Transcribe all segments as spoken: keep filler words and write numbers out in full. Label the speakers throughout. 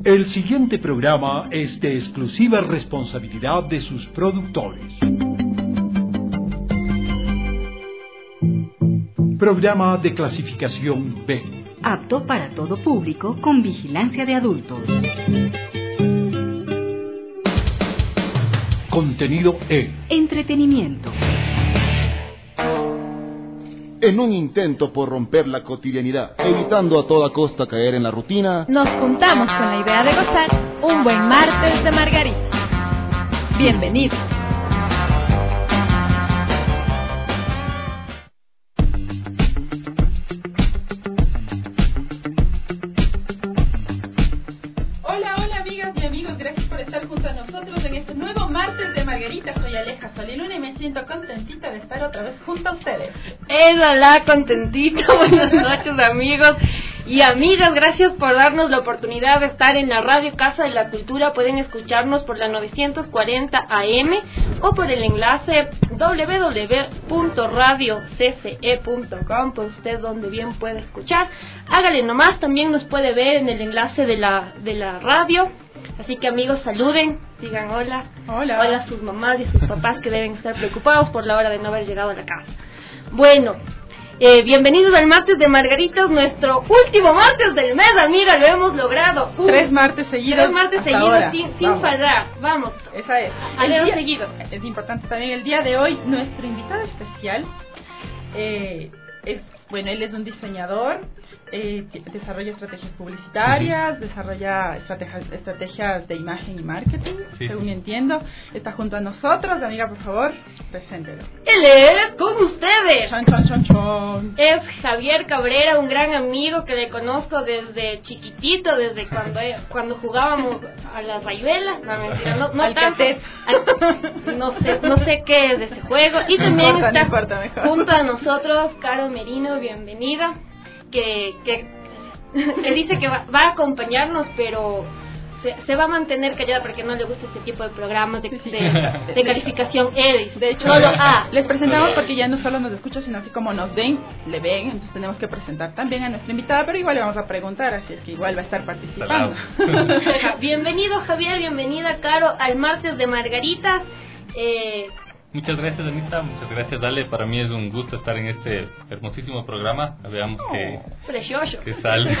Speaker 1: El siguiente programa es de exclusiva responsabilidad de sus productores. Programa de clasificación B.
Speaker 2: Apto para todo público con vigilancia de adultos.
Speaker 1: Contenido E.
Speaker 2: Entretenimiento.
Speaker 3: En un intento por romper la cotidianidad, evitando a toda costa caer en la rutina,
Speaker 4: nos juntamos con la idea de gozar un buen martes de margarita. Bienvenidos.
Speaker 5: Hola, hola amigas y amigos, gracias por estar junto a nosotros en este nuevo martes de Margarita. Soy Aleja Soliluna y me siento contentita de estar otra vez junto a ustedes.
Speaker 6: Hola, contentita, buenas noches amigos y amigas, gracias por darnos la oportunidad de estar en la radio Casa de la Cultura. Pueden escucharnos por la novecientos cuarenta A M o por el enlace doble u doble u doble u punto radio c c e punto com, por usted donde bien puede escuchar. Hágale nomás, también nos puede ver en el enlace de la, de la radio. Así que amigos, saluden, digan hola,
Speaker 5: hola,
Speaker 6: hola a sus mamás y a sus papás que deben estar preocupados por la hora de no haber llegado a la casa. Bueno, eh, bienvenidos al martes de Margaritas, nuestro último martes del mes, amiga, lo hemos logrado.
Speaker 5: Uh, tres martes seguidos.
Speaker 6: Tres martes seguidos sin, sin fallar, vamos.
Speaker 5: Esa es.
Speaker 6: Alero seguido.
Speaker 5: Es importante también el día de hoy, nuestro invitado especial eh, es, bueno, él es un diseñador, eh, desarrolla estrategias publicitarias, uh-huh. desarrolla estrategias, estrategias de imagen y marketing, sí, según entiendo. Está junto a nosotros, amiga, por favor, preséntelo.
Speaker 6: Él es con ustedes.
Speaker 5: Chon, chon, chon, chon.
Speaker 6: Es Javier Cabrera, un gran amigo que le conozco desde chiquitito, desde cuando cuando jugábamos a las rayuelas, no mentira, no, no tanto, al, no sé, no sé qué es de ese juego. Y también
Speaker 5: no importa,
Speaker 6: está
Speaker 5: no importa, mejor.
Speaker 6: junto a nosotros Caro Merino, bienvenida, que que él dice que va, va a acompañarnos, pero se, se va a mantener callada porque no le gusta este tipo de programas de, de, de calificación E.
Speaker 5: De hecho,
Speaker 6: solo A.
Speaker 5: Les presentamos porque ya no solo nos escuchan, sino así como nos ven, le ven, entonces tenemos que presentar también a nuestra invitada, pero igual le vamos a preguntar, así es que igual va a estar participando.
Speaker 6: Bienvenido Javier, bienvenida Caro al martes de Margaritas. Eh,
Speaker 7: Muchas gracias, Anita, muchas gracias, Dale. Para mí es un gusto estar en este hermosísimo programa. Veamos oh, qué,
Speaker 6: precioso.
Speaker 7: qué sale.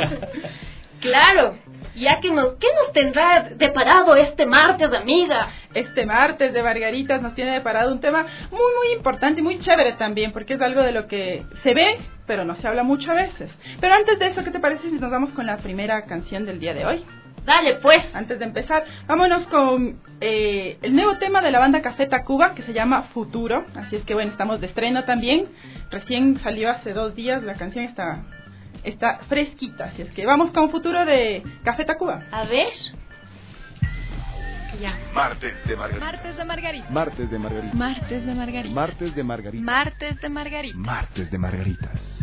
Speaker 6: Claro, ya que nos, ¿qué nos tendrá deparado este martes, amiga?
Speaker 5: Este martes de Margaritas nos tiene deparado un tema muy, muy importante y muy chévere también, porque es algo de lo que se ve, pero no se habla mucho a veces. Pero antes de eso, ¿qué te parece si nos vamos con la primera canción del día de hoy?
Speaker 6: Dale, pues.
Speaker 5: Antes de empezar, vámonos con eh, el nuevo tema de la banda Café Tacuba, que se llama Futuro. Así es que, bueno, estamos de estreno también. Recién salió hace dos días, la canción está, está fresquita. Así es que vamos con Futuro de Café Tacuba.
Speaker 6: A ver. Ya.
Speaker 8: Martes de Margarita.
Speaker 4: Martes de Margarita.
Speaker 3: Martes de Margarita.
Speaker 4: Martes de Margarita.
Speaker 3: Martes de Margarita.
Speaker 4: Martes de Margarita.
Speaker 8: Martes de Margaritas.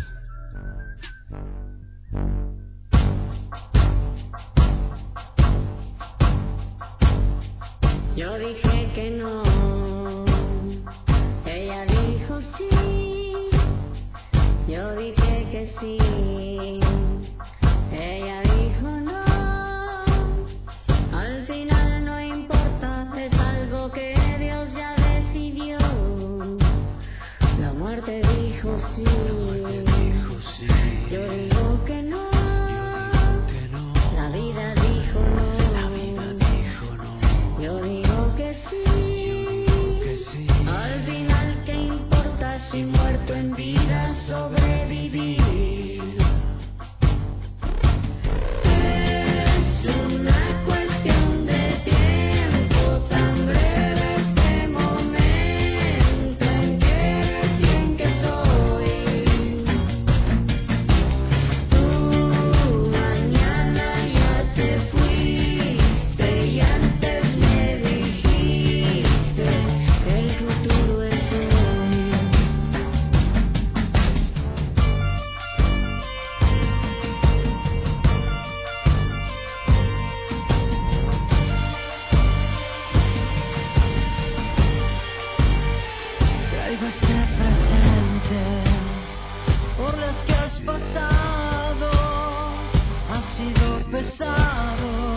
Speaker 9: Yo dije que no, ella dijo sí, yo dije que sí, ella dijo no, al final no importa, es algo que Dios ya decidió, la muerte dijo sí, yo digo que no, la vida dijo no. Yo digo que sí, que sí. Al final, ¿qué importa si muerto en vida sobrevivir? Es una cuestión de tiempo, tan breve este momento en que recién que soy. Tú mañana ya te fuiste y antes pasado ha sido pesado.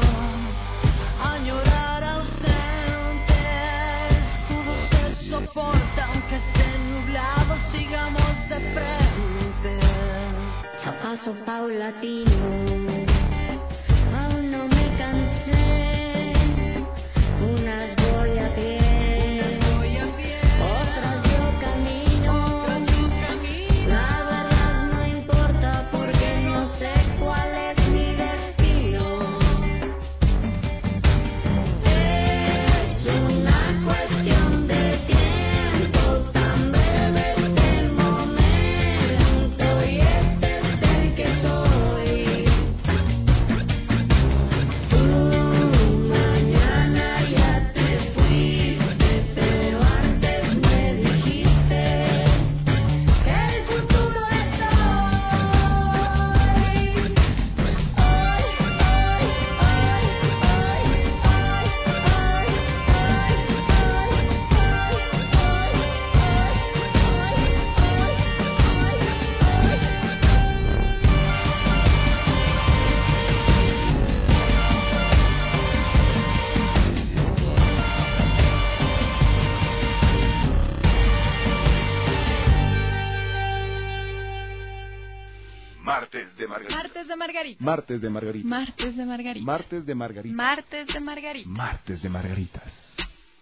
Speaker 9: aunque esté nublado, sigamos de frente. A paso paulatino, aún no me cansé. Unas voy a pie, otras yo camino. La verdad no importa porque no sé cuál es mi destino. Es una cuestión de tiempo, tan breve este momento, y este es el que soy. Tú mañana ya te fuiste, pero antes me dijiste que el futuro es hoy. Hoy, hoy, hoy,
Speaker 8: Martes de Margarita.
Speaker 4: Martes de Margarita.
Speaker 3: Martes de Margarita.
Speaker 4: Martes de Margarita.
Speaker 3: Martes de Margarita.
Speaker 4: Martes de Margarita.
Speaker 8: Martes de Margaritas.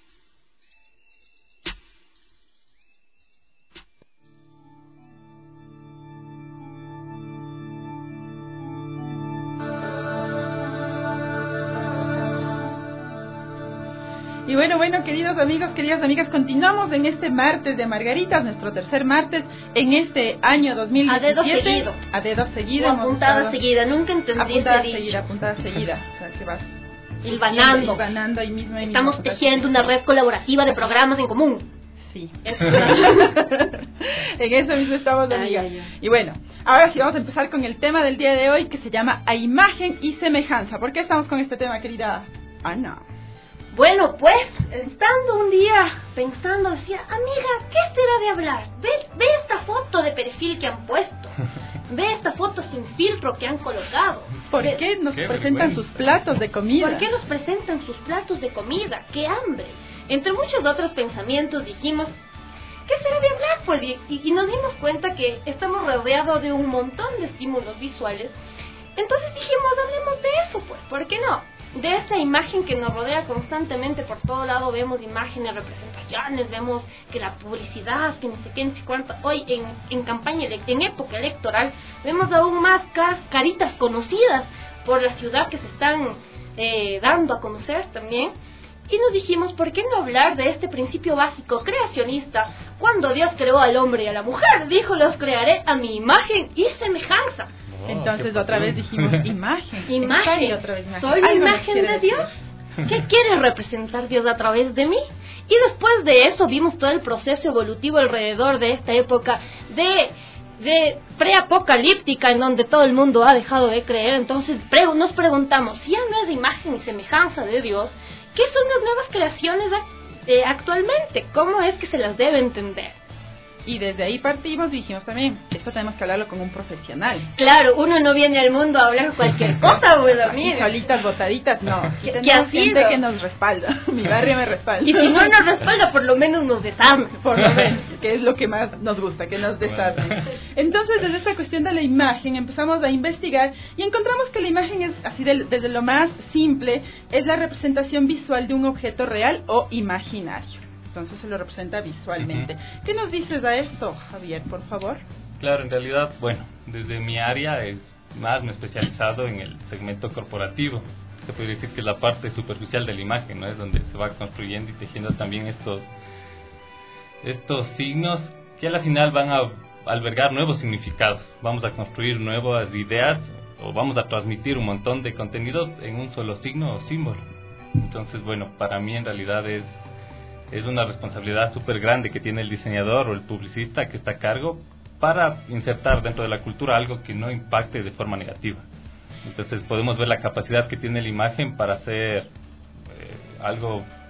Speaker 5: Y bueno, bueno, queridos amigos, queridas amigas, continuamos en este martes de Margaritas, nuestro tercer martes en este año dos mil diecisiete.
Speaker 6: A dedo seguido.
Speaker 5: A dedo seguido.
Speaker 6: O
Speaker 5: hemos
Speaker 6: apuntada
Speaker 5: estado-
Speaker 6: seguida, nunca entendí
Speaker 5: Apuntada
Speaker 6: ese dicho.
Speaker 5: seguida, apuntada seguida. O sea, que vas
Speaker 6: Hilvanando.
Speaker 5: hilvanando ahí mismo. ahí mismo,
Speaker 6: Estamos
Speaker 5: apuntada
Speaker 6: tejiendo una red colaborativa de programas en común.
Speaker 5: Sí.
Speaker 6: Eso.
Speaker 5: En eso mismo estamos,
Speaker 6: Ay,
Speaker 5: amiga.
Speaker 6: ay, ay.
Speaker 5: Y bueno, ahora sí vamos a empezar con el tema del día de hoy, que se llama A Imagen y Semejanza. ¿Por qué estamos con este tema, querida Ana?
Speaker 6: Bueno, pues, estando un día pensando, decía, amiga, ¿qué será de hablar? Ve, ve esta foto de perfil que han puesto. Ve esta foto sin filtro que han colocado.
Speaker 5: ¿Por
Speaker 6: Ve-
Speaker 5: qué nos
Speaker 7: Qué
Speaker 5: presentan
Speaker 7: vergüenza.
Speaker 5: sus platos de comida?
Speaker 6: ¿Por qué nos presentan sus platos de comida? ¡Qué hambre! Entre muchos otros pensamientos dijimos, ¿qué será de hablar? Pues, y, y- y nos dimos cuenta que estamos rodeados de un montón de estímulos visuales. Entonces dijimos, hablemos de eso, pues, ¿por qué no? De esa imagen que nos rodea constantemente por todo lado, vemos imágenes, representaciones, vemos que la publicidad, que no sé qué, no sé cuánto. Hoy en, en campaña, ele- en época electoral, vemos aún más cas- caritas conocidas por la ciudad que se están eh, dando a conocer también. Y nos dijimos, ¿por qué no hablar de este principio básico creacionista? Cuando Dios creó al hombre y a la mujer, dijo, los crearé a mi imagen y semejanza.
Speaker 7: Oh,
Speaker 5: Entonces
Speaker 7: qué
Speaker 5: otra vez
Speaker 7: profundo.
Speaker 5: dijimos imagen.
Speaker 6: Imagen.
Speaker 5: Y otra vez imagen.
Speaker 6: ¿Soy la
Speaker 5: Algo nos
Speaker 6: imagen
Speaker 5: quiere
Speaker 6: de
Speaker 5: decir.
Speaker 6: Dios? ¿Qué quiere representar Dios a través de mí? Y después de eso vimos todo el proceso evolutivo alrededor de esta época de, de preapocalíptica en donde todo el mundo ha dejado de creer. Entonces pre- nos preguntamos, si ya no es imagen y semejanza de Dios, ¿qué son las nuevas creaciones ac- eh, actualmente? ¿Cómo es que se las debe entender?
Speaker 5: Y desde ahí partimos y dijimos también, esto tenemos que hablarlo con un profesional.
Speaker 6: Claro, uno no viene al mundo a hablar cualquier cosa, pues,
Speaker 5: Así
Speaker 6: mire.
Speaker 5: solitas, botaditas, no. Aquí
Speaker 6: ¿Qué- qué
Speaker 5: tenemos
Speaker 6: ha
Speaker 5: gente
Speaker 6: sido?
Speaker 5: que nos respalda. Mi barrio me respalda.
Speaker 6: Y si no nos respalda, por lo menos nos desarma.
Speaker 5: Por lo menos, que es lo que más nos gusta, que nos desarme. Entonces, desde esta cuestión de la imagen, empezamos a investigar y encontramos que la imagen es, así de- desde lo más simple, es la representación visual de un objeto real o imaginario. Entonces se lo representa visualmente.
Speaker 7: Ujú.
Speaker 5: ¿Qué nos dices a esto, Javier, por favor?
Speaker 7: Claro, en realidad, bueno, desde mi área es más me he especializado en el segmento corporativo. Se puede decir que es la parte superficial de la imagen, ¿no? Es donde se va construyendo y tejiendo también estos, estos signos que a la final van a albergar nuevos significados. Vamos a construir nuevas ideas o vamos a transmitir un montón de contenidos en un solo signo o símbolo. Entonces, bueno, para mí en realidad es es una responsabilidad súper grande que tiene el diseñador o el publicista que está a cargo para insertar dentro de la cultura algo que no impacte de forma negativa. Entonces podemos ver la capacidad que tiene la imagen para hacer eh, algo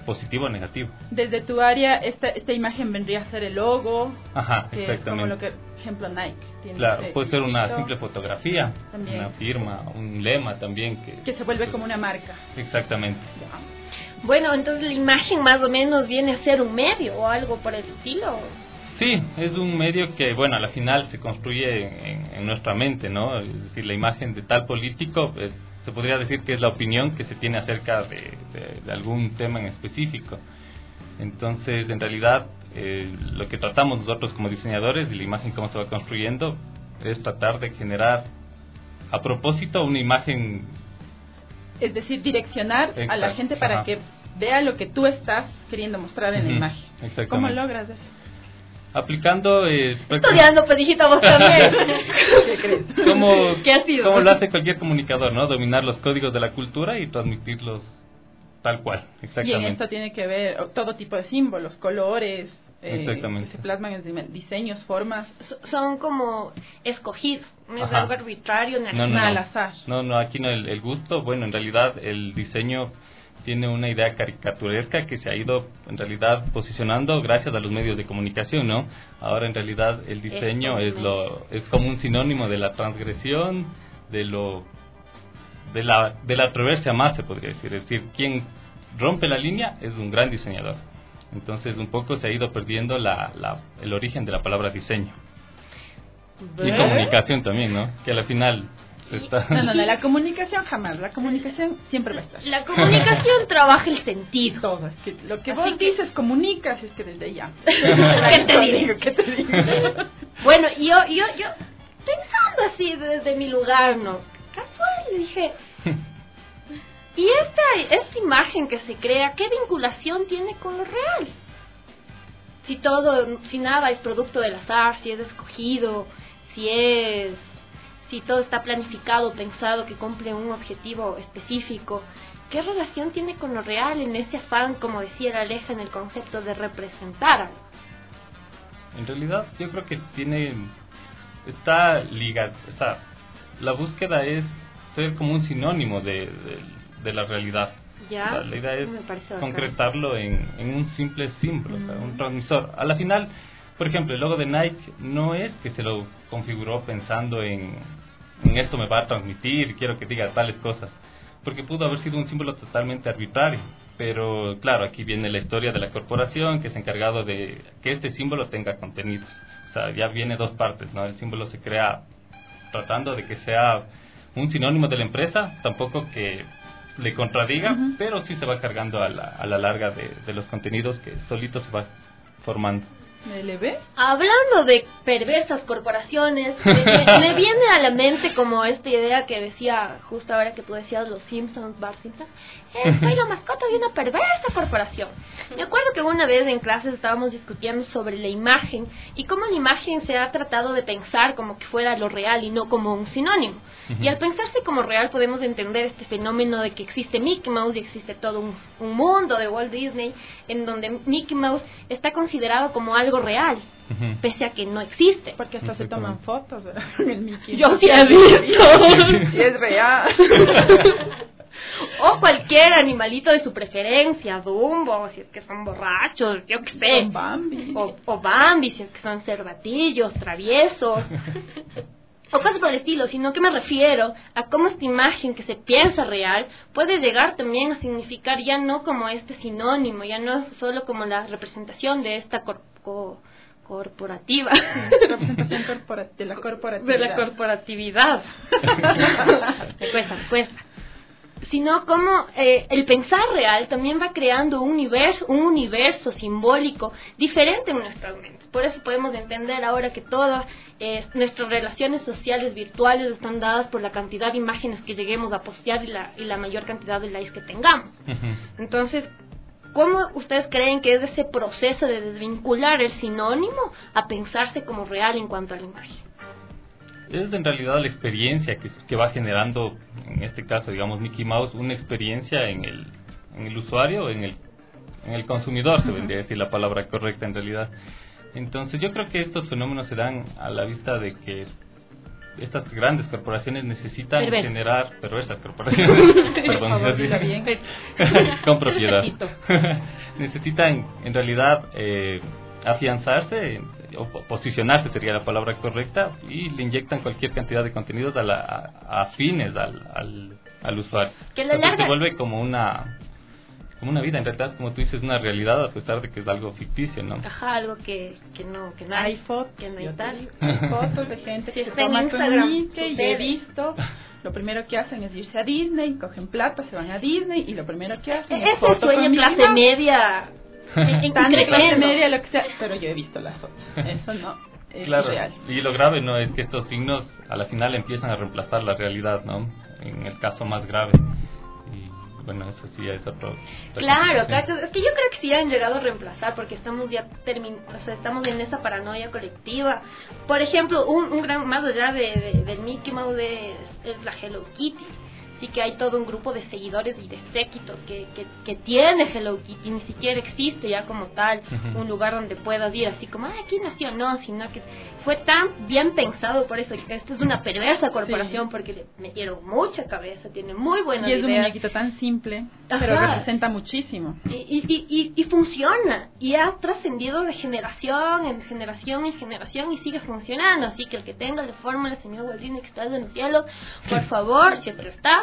Speaker 7: positivo o negativo.
Speaker 5: Desde tu área, esta, esta imagen vendría a ser el logo.
Speaker 7: Ajá,
Speaker 5: que
Speaker 7: exactamente.
Speaker 5: Es como lo que, por ejemplo, Nike tiene.
Speaker 7: Claro,
Speaker 5: este
Speaker 7: puede ser una
Speaker 5: loguito.
Speaker 7: simple fotografía,
Speaker 5: También.
Speaker 7: una firma, un lema también. Que,
Speaker 5: Que se vuelve
Speaker 7: pues,
Speaker 5: como una marca.
Speaker 7: Exactamente.
Speaker 6: Bueno, entonces la imagen más o menos viene a ser un medio o algo por el estilo.
Speaker 7: Sí, es un medio que, bueno, a la final se construye en, en nuestra mente, ¿no? Es decir, la imagen de tal político, eh, se podría decir que es la opinión que se tiene acerca de, de, de algún tema en específico. Entonces, en realidad, eh, lo que tratamos nosotros como diseñadores y la imagen cómo se va construyendo es tratar de generar a propósito una imagen.
Speaker 5: Es decir, direccionar
Speaker 7: Exacto,
Speaker 5: a la gente para
Speaker 7: ajá.
Speaker 5: que vea lo que tú estás queriendo mostrar en
Speaker 7: Uh-huh,
Speaker 5: la imagen.
Speaker 7: exactamente.
Speaker 5: ¿Cómo logras eso?
Speaker 7: Aplicando... Eh,
Speaker 6: Estudiando, pues, hijita, vos también.
Speaker 5: ¿Qué crees?
Speaker 7: como,
Speaker 6: ¿Qué ha sido?
Speaker 7: como lo hace cualquier comunicador, ¿no? Dominar los códigos de la cultura y transmitirlos tal cual, exactamente.
Speaker 5: Y en esto tiene que ver todo tipo de símbolos, colores, eh,
Speaker 7: Exactamente.
Speaker 5: que se plasman en diseños, formas.
Speaker 6: So- Son como escogidos, no es
Speaker 7: Ajá.
Speaker 6: algo arbitrario, ni
Speaker 7: No, no,
Speaker 5: al
Speaker 7: no.
Speaker 5: azar.
Speaker 7: No, no, aquí no, el, el gusto, bueno, en realidad el diseño tiene una idea caricaturesca que se ha ido en realidad posicionando gracias a los medios de comunicación, ¿no? Ahora en realidad el diseño es, lo es como un sinónimo de la transgresión, de lo de la del atreverse a más, se podría decir, es decir, quien rompe la línea es un gran diseñador. Entonces un poco se ha ido perdiendo la, la el origen de la palabra diseño. Y comunicación también, ¿no? Que al final está...
Speaker 5: No, no, no, la comunicación jamás, la comunicación siempre va a estar.
Speaker 6: La comunicación trabaja el sentido.
Speaker 5: Todo, es que lo que
Speaker 6: Así
Speaker 5: vos
Speaker 6: que-
Speaker 5: dices comunicas, es que desde ya.
Speaker 6: ¿Qué te digo?
Speaker 5: ¿Qué te digo?
Speaker 6: Bueno, yo, yo, yo, pensando así desde mi lugar, ¿no? Casual, dije, ¿y esta, esta imagen que se crea, qué vinculación tiene con lo real? Si todo, si nada es producto del azar, si es escogido, si es, si todo está planificado, pensado, que cumple un objetivo específico, ¿qué relación tiene con lo real en ese afán, como decía la Aleja, en el concepto de representar algo?
Speaker 7: En realidad yo creo que tiene, está ligado, o sea, la búsqueda es ser como un sinónimo de, de, de la realidad.
Speaker 6: Ya,
Speaker 7: O sea, la idea es
Speaker 6: me parece bacán.
Speaker 7: concretarlo en, en un simple símbolo, o sea, un transmisor. A la final, por ejemplo, el logo de Nike no es que se lo configuró pensando en, en esto me va a transmitir, quiero que diga tales cosas, porque pudo haber sido un símbolo totalmente arbitrario. Pero claro, aquí viene la historia de la corporación que se ha encargado de que este símbolo tenga contenidos. O sea, ya viene dos partes, ¿no? El símbolo se crea tratando de que sea un sinónimo de la empresa, tampoco que le contradiga, uh-huh. pero sí se va cargando a la, a la larga de, de los contenidos que solito se va formando.
Speaker 5: ¿Me le ve?
Speaker 6: Hablando de perversas corporaciones, me, me, me viene a la mente como esta idea que decía justo ahora que tú decías los Simpsons, Bart Simpson, eh, soy la mascota de una perversa corporación. Me acuerdo que una vez en clases estábamos discutiendo sobre la imagen y cómo la imagen se ha tratado de pensar como que fuera lo real y no como un sinónimo. Uh-huh. Y al pensarse como real podemos entender este fenómeno de que existe Mickey Mouse y existe todo un, un mundo de Walt Disney en donde Mickey Mouse está considerado como algo real, uh-huh. pese a que no existe.
Speaker 5: Porque hasta se toman fotos, ¿verdad? El Mickey.
Speaker 6: Yo sí he visto.
Speaker 5: Sí, es real.
Speaker 6: O cualquier animalito de su preferencia, Dumbo, si es que son borrachos, yo qué sé.
Speaker 5: O Bambi.
Speaker 6: O, o Bambi, si es que son cervatillos, traviesos. O cosas por el estilo, sino que me refiero a cómo esta imagen que se piensa real puede llegar también a significar ya no como este sinónimo, ya no solo como la representación de esta cor- co- corporativa.
Speaker 5: Representación corpora- de la corporatividad.
Speaker 6: De la corporatividad. Me cuesta, me cuesta. Sino como eh, el pensar real también va creando un universo, un universo simbólico diferente en nuestras mentes. Por eso podemos entender ahora que todas eh, nuestras relaciones sociales virtuales están dadas por la cantidad de imágenes que lleguemos a postear y la, y la mayor cantidad de likes que tengamos. Uh-huh. Entonces, ¿cómo ustedes creen que es ese proceso de desvincular el sinónimo a pensarse como real en cuanto a la imagen?
Speaker 7: Es en realidad la experiencia que, que va generando, en este caso, digamos, Mickey Mouse, una experiencia en el, en el usuario, en el, en el consumidor, se vendría a decir la palabra correcta en realidad. Entonces yo creo que estos fenómenos se dan a la vista de que estas grandes corporaciones necesitan
Speaker 6: Perverso.
Speaker 7: generar, perversas corporaciones, perdón,
Speaker 5: Por favor,
Speaker 7: así,
Speaker 5: dilo bien.
Speaker 7: con propiedad,
Speaker 5: Necesito.
Speaker 7: necesitan en realidad eh, afianzarse o po- posicionarse sería la palabra correcta, y le inyectan cualquier cantidad de contenidos a, la, a, afines al, al, al usuario.
Speaker 6: Que a la
Speaker 7: Entonces
Speaker 6: larga-
Speaker 7: se vuelve como una como una vida, en realidad, como tú dices, una realidad a pesar de que es algo ficticio, ¿no?
Speaker 6: Ajá, algo que, que no, que no hay.
Speaker 5: Hay fotos,
Speaker 6: que no hay
Speaker 5: yo te
Speaker 6: tal.
Speaker 5: digo, hay fotos de gente
Speaker 6: Si
Speaker 5: que se
Speaker 6: está en
Speaker 5: toma
Speaker 6: Instagram,
Speaker 5: con Mickey, y
Speaker 6: sucede.
Speaker 5: he visto, lo primero que hacen es irse a Disney, cogen plata, se van a Disney, y lo primero que hacen es
Speaker 6: Ese
Speaker 5: foto
Speaker 6: sueño
Speaker 5: con Mickey
Speaker 6: clase
Speaker 5: Mouse.
Speaker 6: media. en-
Speaker 5: Tan de clase
Speaker 6: increciendo.
Speaker 5: media, lo que sea, pero yo he visto las fotos, eso no es
Speaker 7: Claro,
Speaker 5: real.
Speaker 7: y lo grave no es que estos signos a la final empiezan a reemplazar la realidad, ¿no? En el caso más grave. Y bueno, eso sí es otro. otra
Speaker 6: Claro,
Speaker 7: complicación.
Speaker 6: cachas, es que yo creo que sí han llegado a reemplazar porque estamos ya termin o sea, estamos en esa paranoia colectiva. Por ejemplo, un, un gran más allá de, de, del Mickey Mouse es, es la Hello Kitty. Sí que hay todo un grupo de seguidores y de séquitos que, que, que tiene Hello Kitty, ni siquiera existe ya como tal
Speaker 7: Ujú.
Speaker 6: un lugar donde puedas ir así como, ah, aquí nació, no, sino que fue tan bien pensado por eso, que esta es una perversa corporación
Speaker 5: Sí.
Speaker 6: porque le metieron mucha cabeza, tiene muy buena
Speaker 5: Y es un
Speaker 6: idea.
Speaker 5: muñequito tan simple,
Speaker 6: Ajá.
Speaker 5: pero representa muchísimo.
Speaker 6: Y, y, y, y funciona, y ha trascendido de generación en generación en generación y sigue funcionando. Así que el que tenga la fórmula, señor Walt Disney, que estás en los cielos, por favor, si es que estás,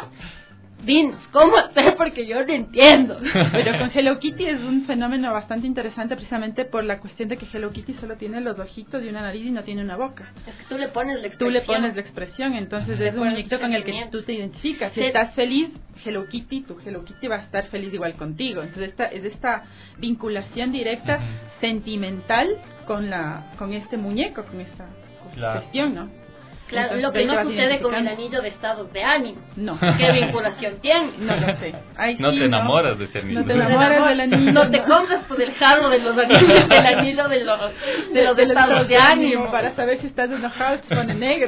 Speaker 6: dinos cómo hacer porque yo no entiendo.
Speaker 5: Pero con Hello Kitty es un fenómeno bastante interesante precisamente por la cuestión de que Hello Kitty solo tiene los ojitos y una nariz y no tiene una boca.
Speaker 6: Es que tú le pones la
Speaker 5: Tú
Speaker 6: expresión.
Speaker 5: le pones la expresión, entonces
Speaker 6: De
Speaker 5: es un
Speaker 6: acuerdo a
Speaker 5: muñequito
Speaker 6: tus
Speaker 5: con el que
Speaker 6: sentimientos.
Speaker 5: tú te identificas. Si
Speaker 6: Sí.
Speaker 5: estás feliz, Hello Kitty, tu Hello Kitty va a estar feliz igual contigo. Entonces esta es esta vinculación directa,
Speaker 7: Ujú.
Speaker 5: sentimental con la con este muñeco, con esta
Speaker 7: Claro.
Speaker 5: cuestión, ¿no?
Speaker 6: Claro,
Speaker 5: Entonces,
Speaker 6: lo que
Speaker 5: ahí te
Speaker 6: no
Speaker 5: vas
Speaker 6: sucede con el
Speaker 5: identificando.
Speaker 6: anillo de estados de ánimo.
Speaker 5: No.
Speaker 6: ¿Qué vinculación tiene?
Speaker 5: No lo sé. Ay,
Speaker 7: No
Speaker 5: sí,
Speaker 7: te enamoras de ese anillo.
Speaker 5: No te
Speaker 6: No te
Speaker 5: enamoras
Speaker 6: enamor-
Speaker 5: del anillo.
Speaker 6: No te compras tú del jarro de los anillos, del anillo de los, de los estados de ánimo.
Speaker 5: para saber si estás enojado se pone negro.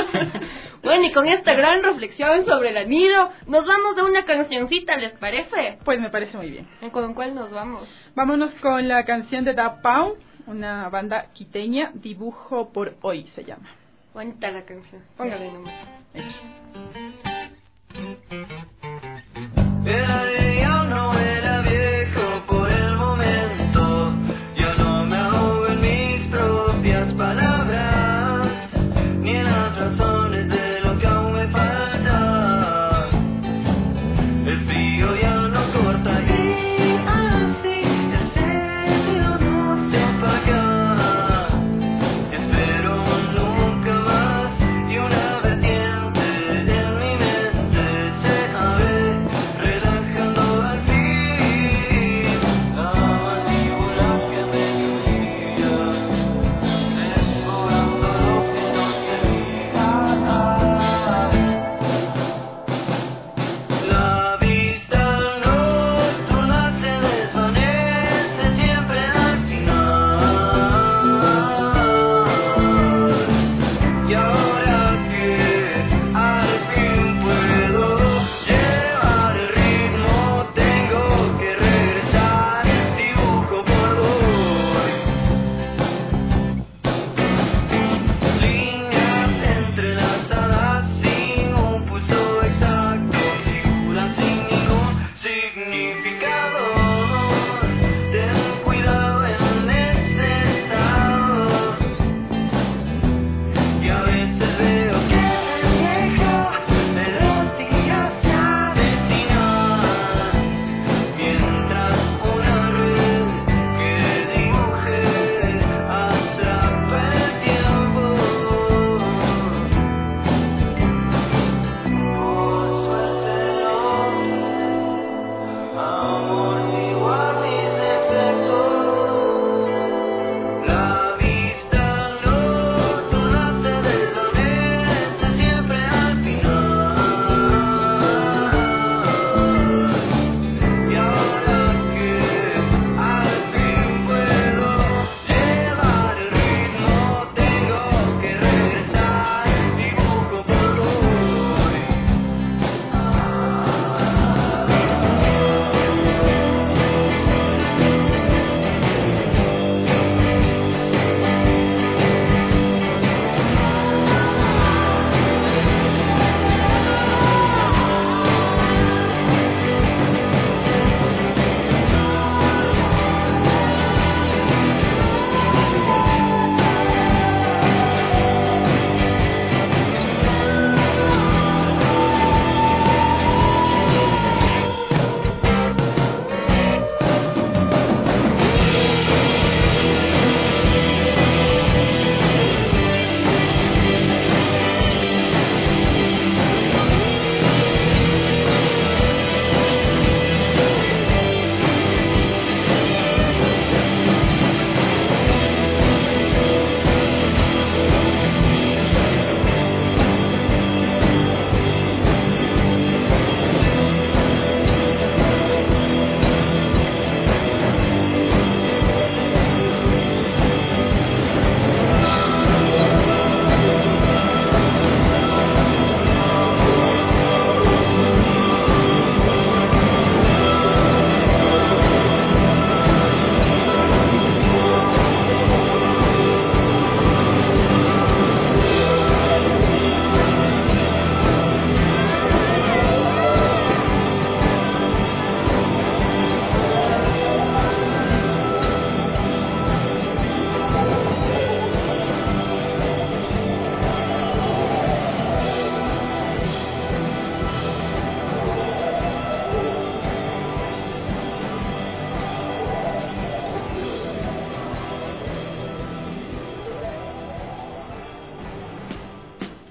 Speaker 6: Bueno, y con esta gran reflexión sobre el anillo, nos vamos de una cancioncita, ¿les parece?
Speaker 5: Pues me parece muy bien.
Speaker 6: ¿Con cuál nos vamos?
Speaker 5: Vámonos con la canción de Da Pound, una banda quiteña, Dibujo por Hoy se llama.
Speaker 6: Bonita la canción, póngale nomás.
Speaker 10: Era no era viejo por el momento, yo no me ahogo en mis propias palabras, ni en las razones de lo que aún me falta. El frío ya no corta y así el cielo no se apaga. Espero nunca más y una vertiente de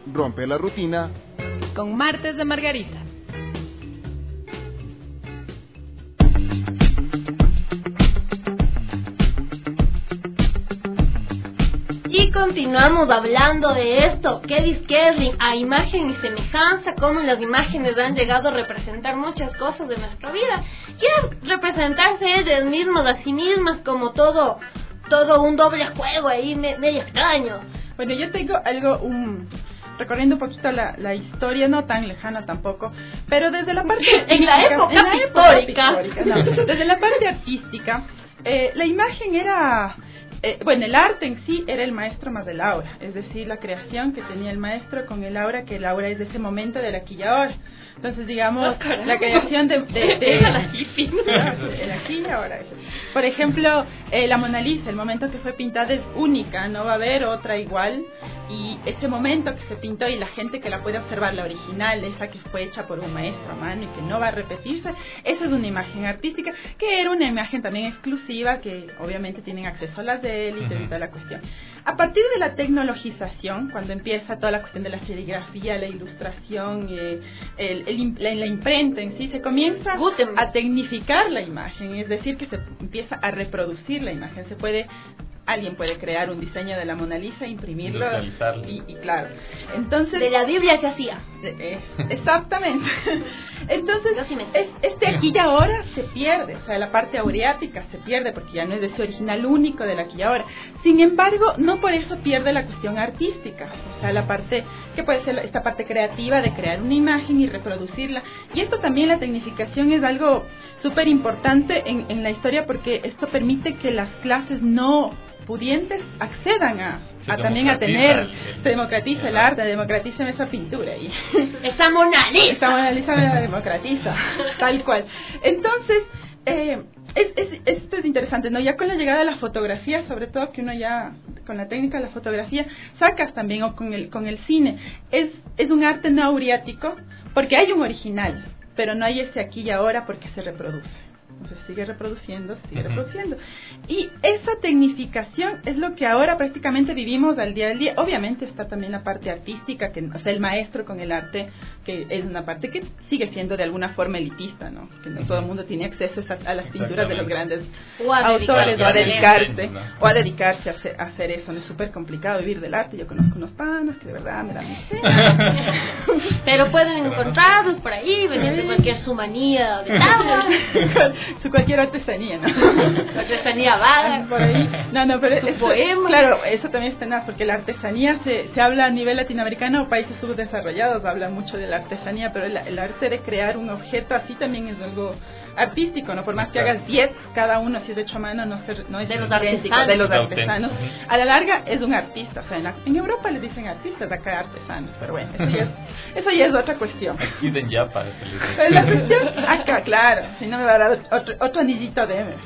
Speaker 3: Rompe la rutina
Speaker 4: con Martes de Margarita.
Speaker 6: Y continuamos hablando de esto, que dice que es a imagen y semejanza, cómo las imágenes han llegado a representar muchas cosas de nuestra vida. Quieren representarse ellas mismas a sí mismas como todo, todo un doble juego ahí me, medio extraño.
Speaker 5: Bueno, yo tengo algo, un, recorriendo un poquito la, la historia, no tan lejana tampoco, pero desde la parte
Speaker 6: en la época
Speaker 5: en la
Speaker 6: pictórica,
Speaker 5: época pictórica no, desde la parte artística, eh, la imagen era... Eh, bueno, el arte en sí era el maestro más el aura, es decir, la creación que tenía el maestro con el aura, que el aura es de ese momento del aquí y ahora. Entonces, digamos, oh, la creación de... de, de
Speaker 6: la hippie.
Speaker 5: El aquí y ahora. Por ejemplo, eh, la Mona Lisa, el momento que fue pintada es única, no va a haber otra igual. Y ese momento que se pintó y la gente que la puede observar, la original, esa que fue hecha por un maestro a mano y que no va a repetirse, esa es una imagen artística, que era una imagen también exclusiva, que obviamente tienen acceso a las élites uh-huh. y toda la cuestión. A partir de la tecnologización, cuando empieza toda la cuestión de la serigrafía, la ilustración, eh, el, el, la, la imprenta en sí, se comienza a tecnificar la imagen, es decir, que se empieza a reproducir la imagen, se puede... Alguien puede crear un diseño de la Mona Lisa, imprimirlo y, y claro. Entonces
Speaker 6: de la Biblia se hacía.
Speaker 5: Eh, exactamente. Entonces sí es, este aquí y ahora se pierde, o sea, la parte aureática se pierde porque ya no es de ese original único del aquí y ahora. Sin embargo, no por eso pierde la cuestión artística, o sea, la parte que puede ser esta parte creativa de crear una imagen y reproducirla. Y esto también, la tecnificación, es algo súper importante en, en la historia, porque esto permite que las clases no pudientes accedan a, a también a tener, el, el, se democratiza el, el arte, democratiza esa pintura y
Speaker 6: esa Mona Lisa,
Speaker 5: esa Mona Lisa la democratiza, tal cual. Entonces, eh, es, es, esto es interesante, ¿no? Ya con la llegada de la fotografía, sobre todo que uno ya con la técnica de la fotografía sacas también, o con el con el cine, es es un arte no auriático porque hay un original, pero no hay ese aquí y ahora porque se reproduce. Entonces sigue reproduciendo, sigue uh-huh. reproduciendo. Y esa tecnificación es lo que ahora prácticamente vivimos al día al día. Obviamente está también la parte artística, que, o sea, el maestro con el arte, que es una parte que sigue siendo de alguna forma elitista, ¿no? Que no uh-huh. todo el mundo tiene acceso a, a las pinturas de los grandes
Speaker 6: o
Speaker 5: autores, o a dedicarse, o a dedicarse a hacer, a hacer eso. No es súper complicado vivir del arte. Yo conozco unos panas que de verdad me dan pena.
Speaker 6: Pero pueden encontrarlos por ahí, vendiendo cualquier sumanía de tabla.
Speaker 5: Su cualquier artesanía, ¿no?
Speaker 6: Su artesanía vaga.
Speaker 5: Por ahí. No, no, pero
Speaker 6: su
Speaker 5: es,
Speaker 6: poema.
Speaker 5: Claro, eso también es tenaz, porque la artesanía se, se habla a nivel latinoamericano o países subdesarrollados, habla mucho de la artesanía, pero el, el arte de crear un objeto así también es algo artístico, ¿no? Por más que hagas diez, cada uno si es hecho a mano, no, ser, no es
Speaker 6: de los
Speaker 5: idéntico,
Speaker 6: artesanos.
Speaker 5: De los artesanos. A la larga es un artista, o sea, en, la, en Europa les dicen artistas, acá artesanos, pero bueno, eso ya es, eso ya es otra cuestión.
Speaker 7: Aquí de Yapa, eso les dice.
Speaker 5: Pero la cuestión, acá, claro, si no me va a dar otro, otro anillito de M.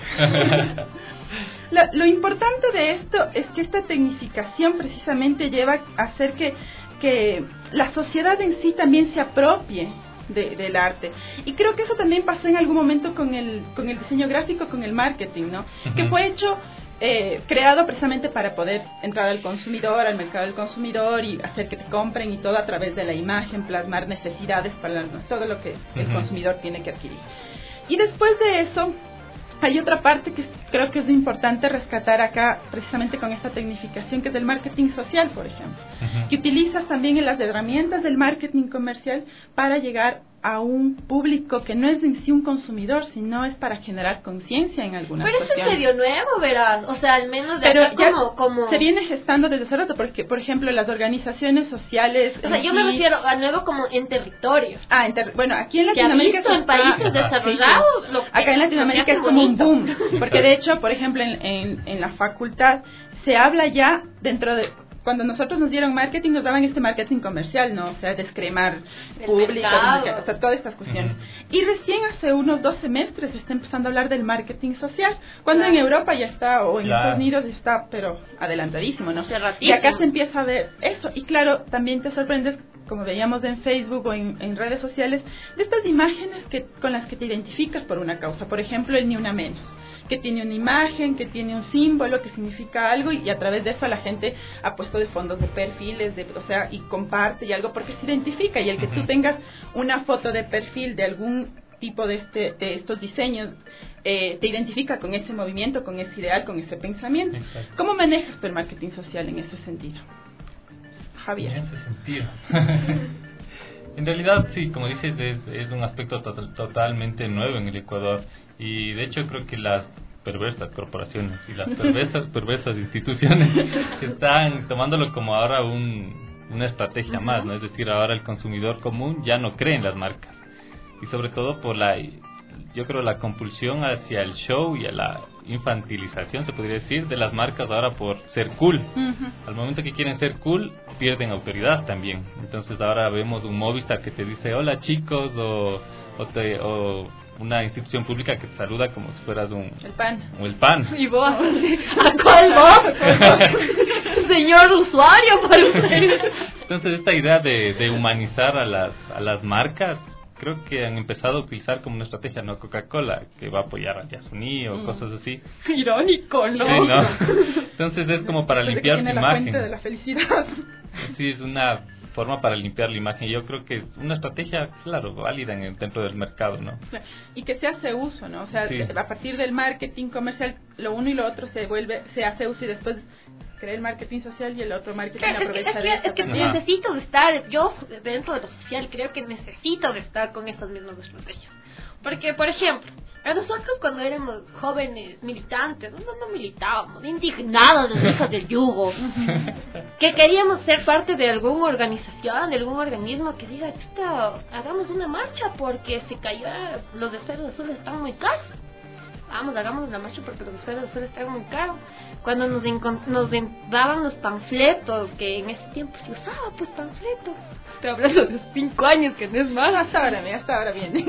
Speaker 5: Lo, lo importante de esto es que esta tecnificación precisamente lleva a hacer que, que la sociedad en sí también se apropie de, del arte. Y creo que eso también pasó en algún momento con el, con el diseño gráfico, con el marketing, ¿no? Uh-huh. Que fue hecho, eh, creado precisamente para poder entrar al consumidor, al mercado del consumidor y hacer que te compren y todo a través de la imagen, plasmar necesidades para todo lo que el uh-huh. consumidor tiene que adquirir. Y después de eso, hay otra parte que creo que es importante rescatar acá, precisamente con esta tecnificación, que es el marketing social, por ejemplo, uh-huh. que utilizas también en las herramientas del marketing comercial para llegar a un público que no es en sí un consumidor, sino es para generar conciencia en algunas
Speaker 6: Pero eso
Speaker 5: cuestiones.
Speaker 6: es medio nuevo, verás, o sea, al menos de
Speaker 5: Pero
Speaker 6: acá
Speaker 5: ya
Speaker 6: como, como...
Speaker 5: se viene gestando desde hace rato, porque, por ejemplo, las organizaciones sociales...
Speaker 6: O sea, yo
Speaker 5: sí,
Speaker 6: me refiero a nuevo como en territorio.
Speaker 5: Ah, en ter- bueno, aquí en Latinoamérica...
Speaker 6: ¿Ya visto en países
Speaker 5: ah,
Speaker 6: desarrollados?
Speaker 5: sí, sí.
Speaker 6: Lo que
Speaker 5: acá en Latinoamérica es como un boom, porque de hecho, por ejemplo, en, en, en la facultad se habla ya dentro de... Cuando nosotros nos dieron marketing, nos daban este marketing comercial, ¿no? O sea, descremar público, o sea, todas estas cuestiones. Uh-huh. Y recién hace unos dos semestres se está empezando a hablar del marketing social, cuando claro. en Europa ya está, o en claro. Estados Unidos está, pero adelantadísimo, ¿no? Y acá se empieza a ver eso. Y claro, también te sorprendes como veíamos en Facebook o en, en redes sociales, de estas imágenes que con las que te identificas por una causa. Por ejemplo, el Ni Una Menos, que tiene una imagen, que tiene un símbolo, que significa algo, y, y a través de eso la gente ha puesto de fondos de perfiles, de, o sea, y comparte y algo porque se identifica. Y el que tú tengas una foto de perfil de algún tipo de, este, de estos diseños, eh, te identifica con ese movimiento, con ese ideal, con ese pensamiento. Exacto. ¿Cómo manejas tú el marketing social en ese sentido, Javier?
Speaker 7: En ese sentido. En realidad, sí, como dices, es, es un aspecto to- totalmente nuevo en el Ecuador. Y de hecho creo que las perversas corporaciones y las perversas, perversas instituciones están tomándolo como ahora un, una estrategia uh-huh. más, ¿no? Es decir, ahora el consumidor común ya no cree en las marcas. Y sobre todo por la, yo creo, la compulsión hacia el show y a la infantilización, se podría decir, de las marcas ahora por ser cool. Uh-huh. Al momento que quieren ser cool, pierden autoridad también. Entonces ahora vemos un Movistar que te dice, hola chicos, o, o, te, o una institución pública que te saluda como si fueras un...
Speaker 5: El pan.
Speaker 7: O el pan.
Speaker 6: ¿Y vos? ¿A cuál vos? Señor usuario, para usted.
Speaker 7: Entonces esta idea de, de humanizar a las, a las marcas, creo que han empezado a utilizar como una estrategia, ¿no? Coca-Cola, que va a apoyar al Yasuní o mm. cosas así.
Speaker 5: Irónico, ¿no?
Speaker 7: Sí, ¿no? Entonces es como para
Speaker 5: Desde
Speaker 7: limpiar
Speaker 5: que
Speaker 7: su
Speaker 5: tiene
Speaker 7: imagen.
Speaker 5: La fuente de la felicidad.
Speaker 7: Sí, es una forma para limpiar la imagen. Yo creo que es una estrategia, claro, válida en el, dentro del mercado, ¿no?
Speaker 5: Y que se hace uso, ¿no? O sea,
Speaker 7: sí.
Speaker 5: a partir del marketing comercial, lo uno y lo otro se vuelve, se hace uso y después crea el marketing social y el otro marketing
Speaker 6: claro,
Speaker 5: aprovecha
Speaker 6: es que,
Speaker 5: de
Speaker 6: es
Speaker 5: eso.
Speaker 6: Es que
Speaker 5: también.
Speaker 6: necesito de estar, yo dentro de lo social creo que necesito de estar con esas mismas estrategias. Porque, por ejemplo, a nosotros cuando éramos jóvenes militantes, no, no militábamos, indignados de los hijos del yugo, que queríamos ser parte de alguna organización, de algún organismo que diga, chuta, hagamos una marcha porque se cayó, los esferos azules están muy caros. Vamos, hagamos una marcha porque los esferos azules están muy caros. Cuando nos, encont- nos daban los panfletos, que en ese tiempo se usaba, pues panfletos. Estoy hablando de cinco años, que no es más.
Speaker 5: Hasta ahora, hasta ahora viene.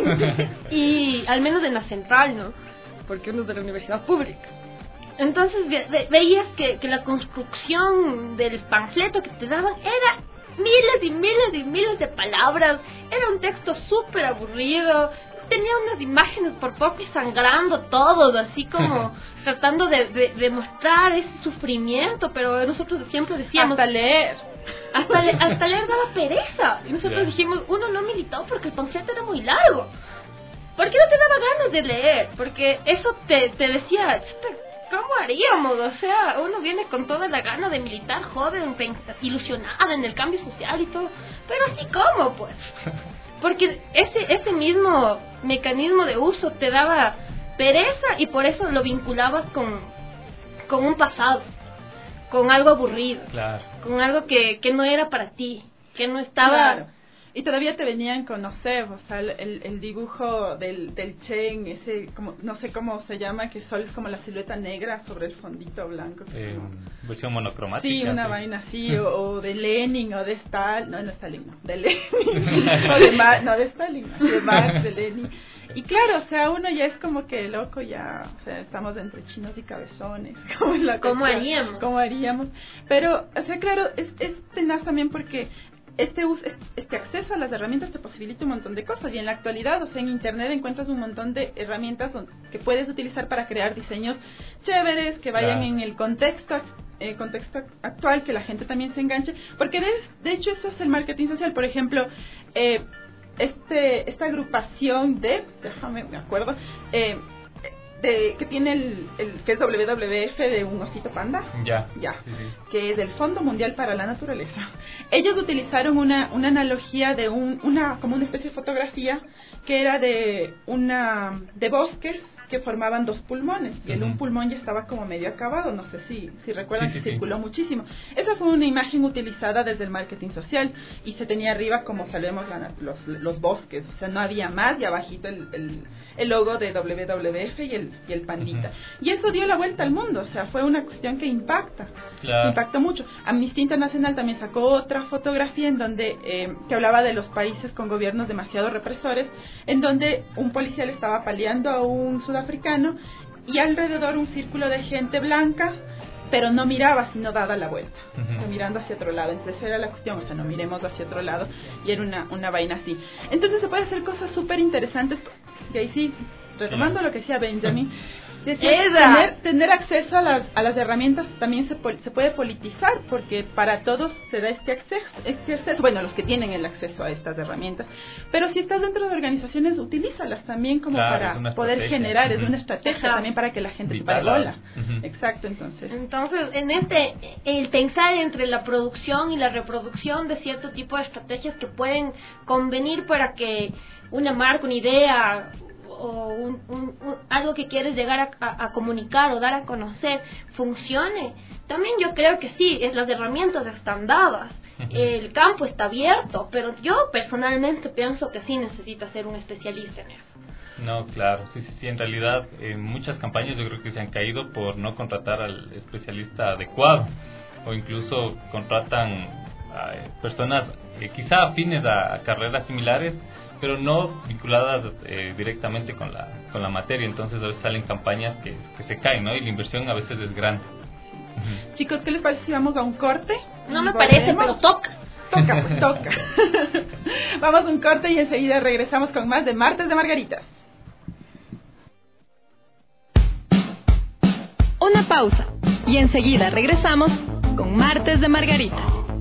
Speaker 6: Y al menos en la central, ¿no? Porque uno es de la universidad pública. Entonces ve- ve- veías que, que la construcción del panfleto que te daban era miles y miles y miles de palabras. Era un texto súper aburrido. Tenía unas imágenes por poco y sangrando todos, así como tratando de, de, de mostrar ese sufrimiento, pero nosotros siempre decíamos...
Speaker 5: Hasta leer.
Speaker 6: Hasta, le, hasta leer daba pereza. Y nosotros yeah. dijimos, uno no militó porque el panfleto era muy largo. ¿Por qué no te daba ganas de leer? Porque eso te, te decía, ¿cómo haríamos? O sea, uno viene con toda la gana de militar, joven, ilusionado en el cambio social y todo. Pero así como, pues... Porque ese ese mismo mecanismo de uso te daba pereza y por eso lo vinculabas con, con un pasado, con algo aburrido,
Speaker 7: claro.
Speaker 6: con algo que, que no era para ti, que no estaba...
Speaker 5: Claro. Y todavía te venían con, no sé, o sea, el, el dibujo del, del Che en ese, como, no sé cómo se llama, que solo es como la silueta negra sobre el fondito blanco.
Speaker 7: Eh, versión monocromática.
Speaker 5: Sí, una
Speaker 7: sí.
Speaker 5: vaina así, o, o de Lenin, o de Stalin, no, no Stalin, no, de Lenin, o de Marx, no, de Stalin, no, de Marx, de Lenin. Y claro, o sea, uno ya es como que loco, ya, o sea, estamos entre chinos y cabezones. Como la
Speaker 6: ¿Cómo
Speaker 5: cuestión,
Speaker 6: haríamos?
Speaker 5: ¿Cómo haríamos? Pero, o sea, claro, es, es tenaz también porque... Este, uso, este acceso a las herramientas te posibilita un montón de cosas y en la actualidad, o sea, en internet encuentras un montón de herramientas que puedes utilizar para crear diseños chéveres, que vayan claro. en el contexto eh, contexto actual, que la gente también se enganche, porque de, de hecho eso es el marketing social. Por ejemplo, eh, este esta agrupación de, déjame, me acuerdo, eh, De, que tiene el, el que es W W F de un osito panda
Speaker 7: ya,
Speaker 5: ya
Speaker 7: sí, sí.
Speaker 5: que es del Fondo Mundial para la Naturaleza. Ellos utilizaron una una analogía de un una como una especie de fotografía que era de una de bosques que formaban dos pulmones y el uh-huh. un pulmón ya estaba como medio acabado, no sé si si recuerdan
Speaker 7: sí,
Speaker 5: que
Speaker 7: sí,
Speaker 5: circuló
Speaker 7: sí.
Speaker 5: muchísimo. Esa fue una imagen utilizada desde el marketing social y se tenía arriba, como sabemos, la, los los bosques, o sea, no había más, y abajito el el, el logo de W W F y el y el pandita. Uh-huh. Y eso dio la vuelta al mundo, o sea, fue una cuestión que impacta,
Speaker 7: claro.
Speaker 5: impacta mucho. Amnistía Internacional también sacó otra fotografía en donde eh, que hablaba de los países con gobiernos demasiado represores, en donde un policía le estaba paliando a un sudafricano y alrededor un círculo de gente blanca pero no miraba sino dada la vuelta, uh-huh. o sea, mirando hacia otro lado. Entonces era la cuestión, o sea, no miremos hacia otro lado, y era una, una vaina así. Entonces se puede hacer cosas súper interesantes, y ahí sí, retomando sí. lo que decía Benjamin, decía, tener, tener acceso a las, a las herramientas también se, se puede politizar, porque para todos se da este acceso, este acceso, bueno, los que tienen el acceso a estas herramientas, pero si estás dentro de organizaciones, utilízalas también como claro, para poder generar, uh-huh. es una estrategia Ajá. también para que la gente se pare bola. Uh-huh. Exacto, entonces.
Speaker 6: Entonces, en este, el pensar entre la producción y la reproducción de cierto tipo de estrategias que pueden convenir para que una marca, una idea, o un, un, un, algo que quieres llegar a, a, a comunicar o dar a conocer funcione, también yo creo que sí, es, las herramientas están dadas, uh-huh. el campo está abierto, pero yo personalmente pienso que sí necesita ser un especialista en eso.
Speaker 7: No, claro, sí, sí, sí, en realidad en muchas campañas yo creo que se han caído por no contratar al especialista adecuado, o incluso contratan a personas eh, quizá afines a, a carreras similares, pero no vinculadas eh, directamente con la con la materia. Entonces a veces salen campañas que, que se caen, ¿no? Y la inversión a veces es grande.
Speaker 5: Sí. Uh-huh. Chicos, ¿qué les parece si vamos a un corte?
Speaker 6: No me parece, pero toca.
Speaker 5: Toca, pues toca. Vamos a un corte y enseguida regresamos con más de Martes de Margaritas.
Speaker 4: Una pausa y enseguida regresamos con Martes de Margaritas.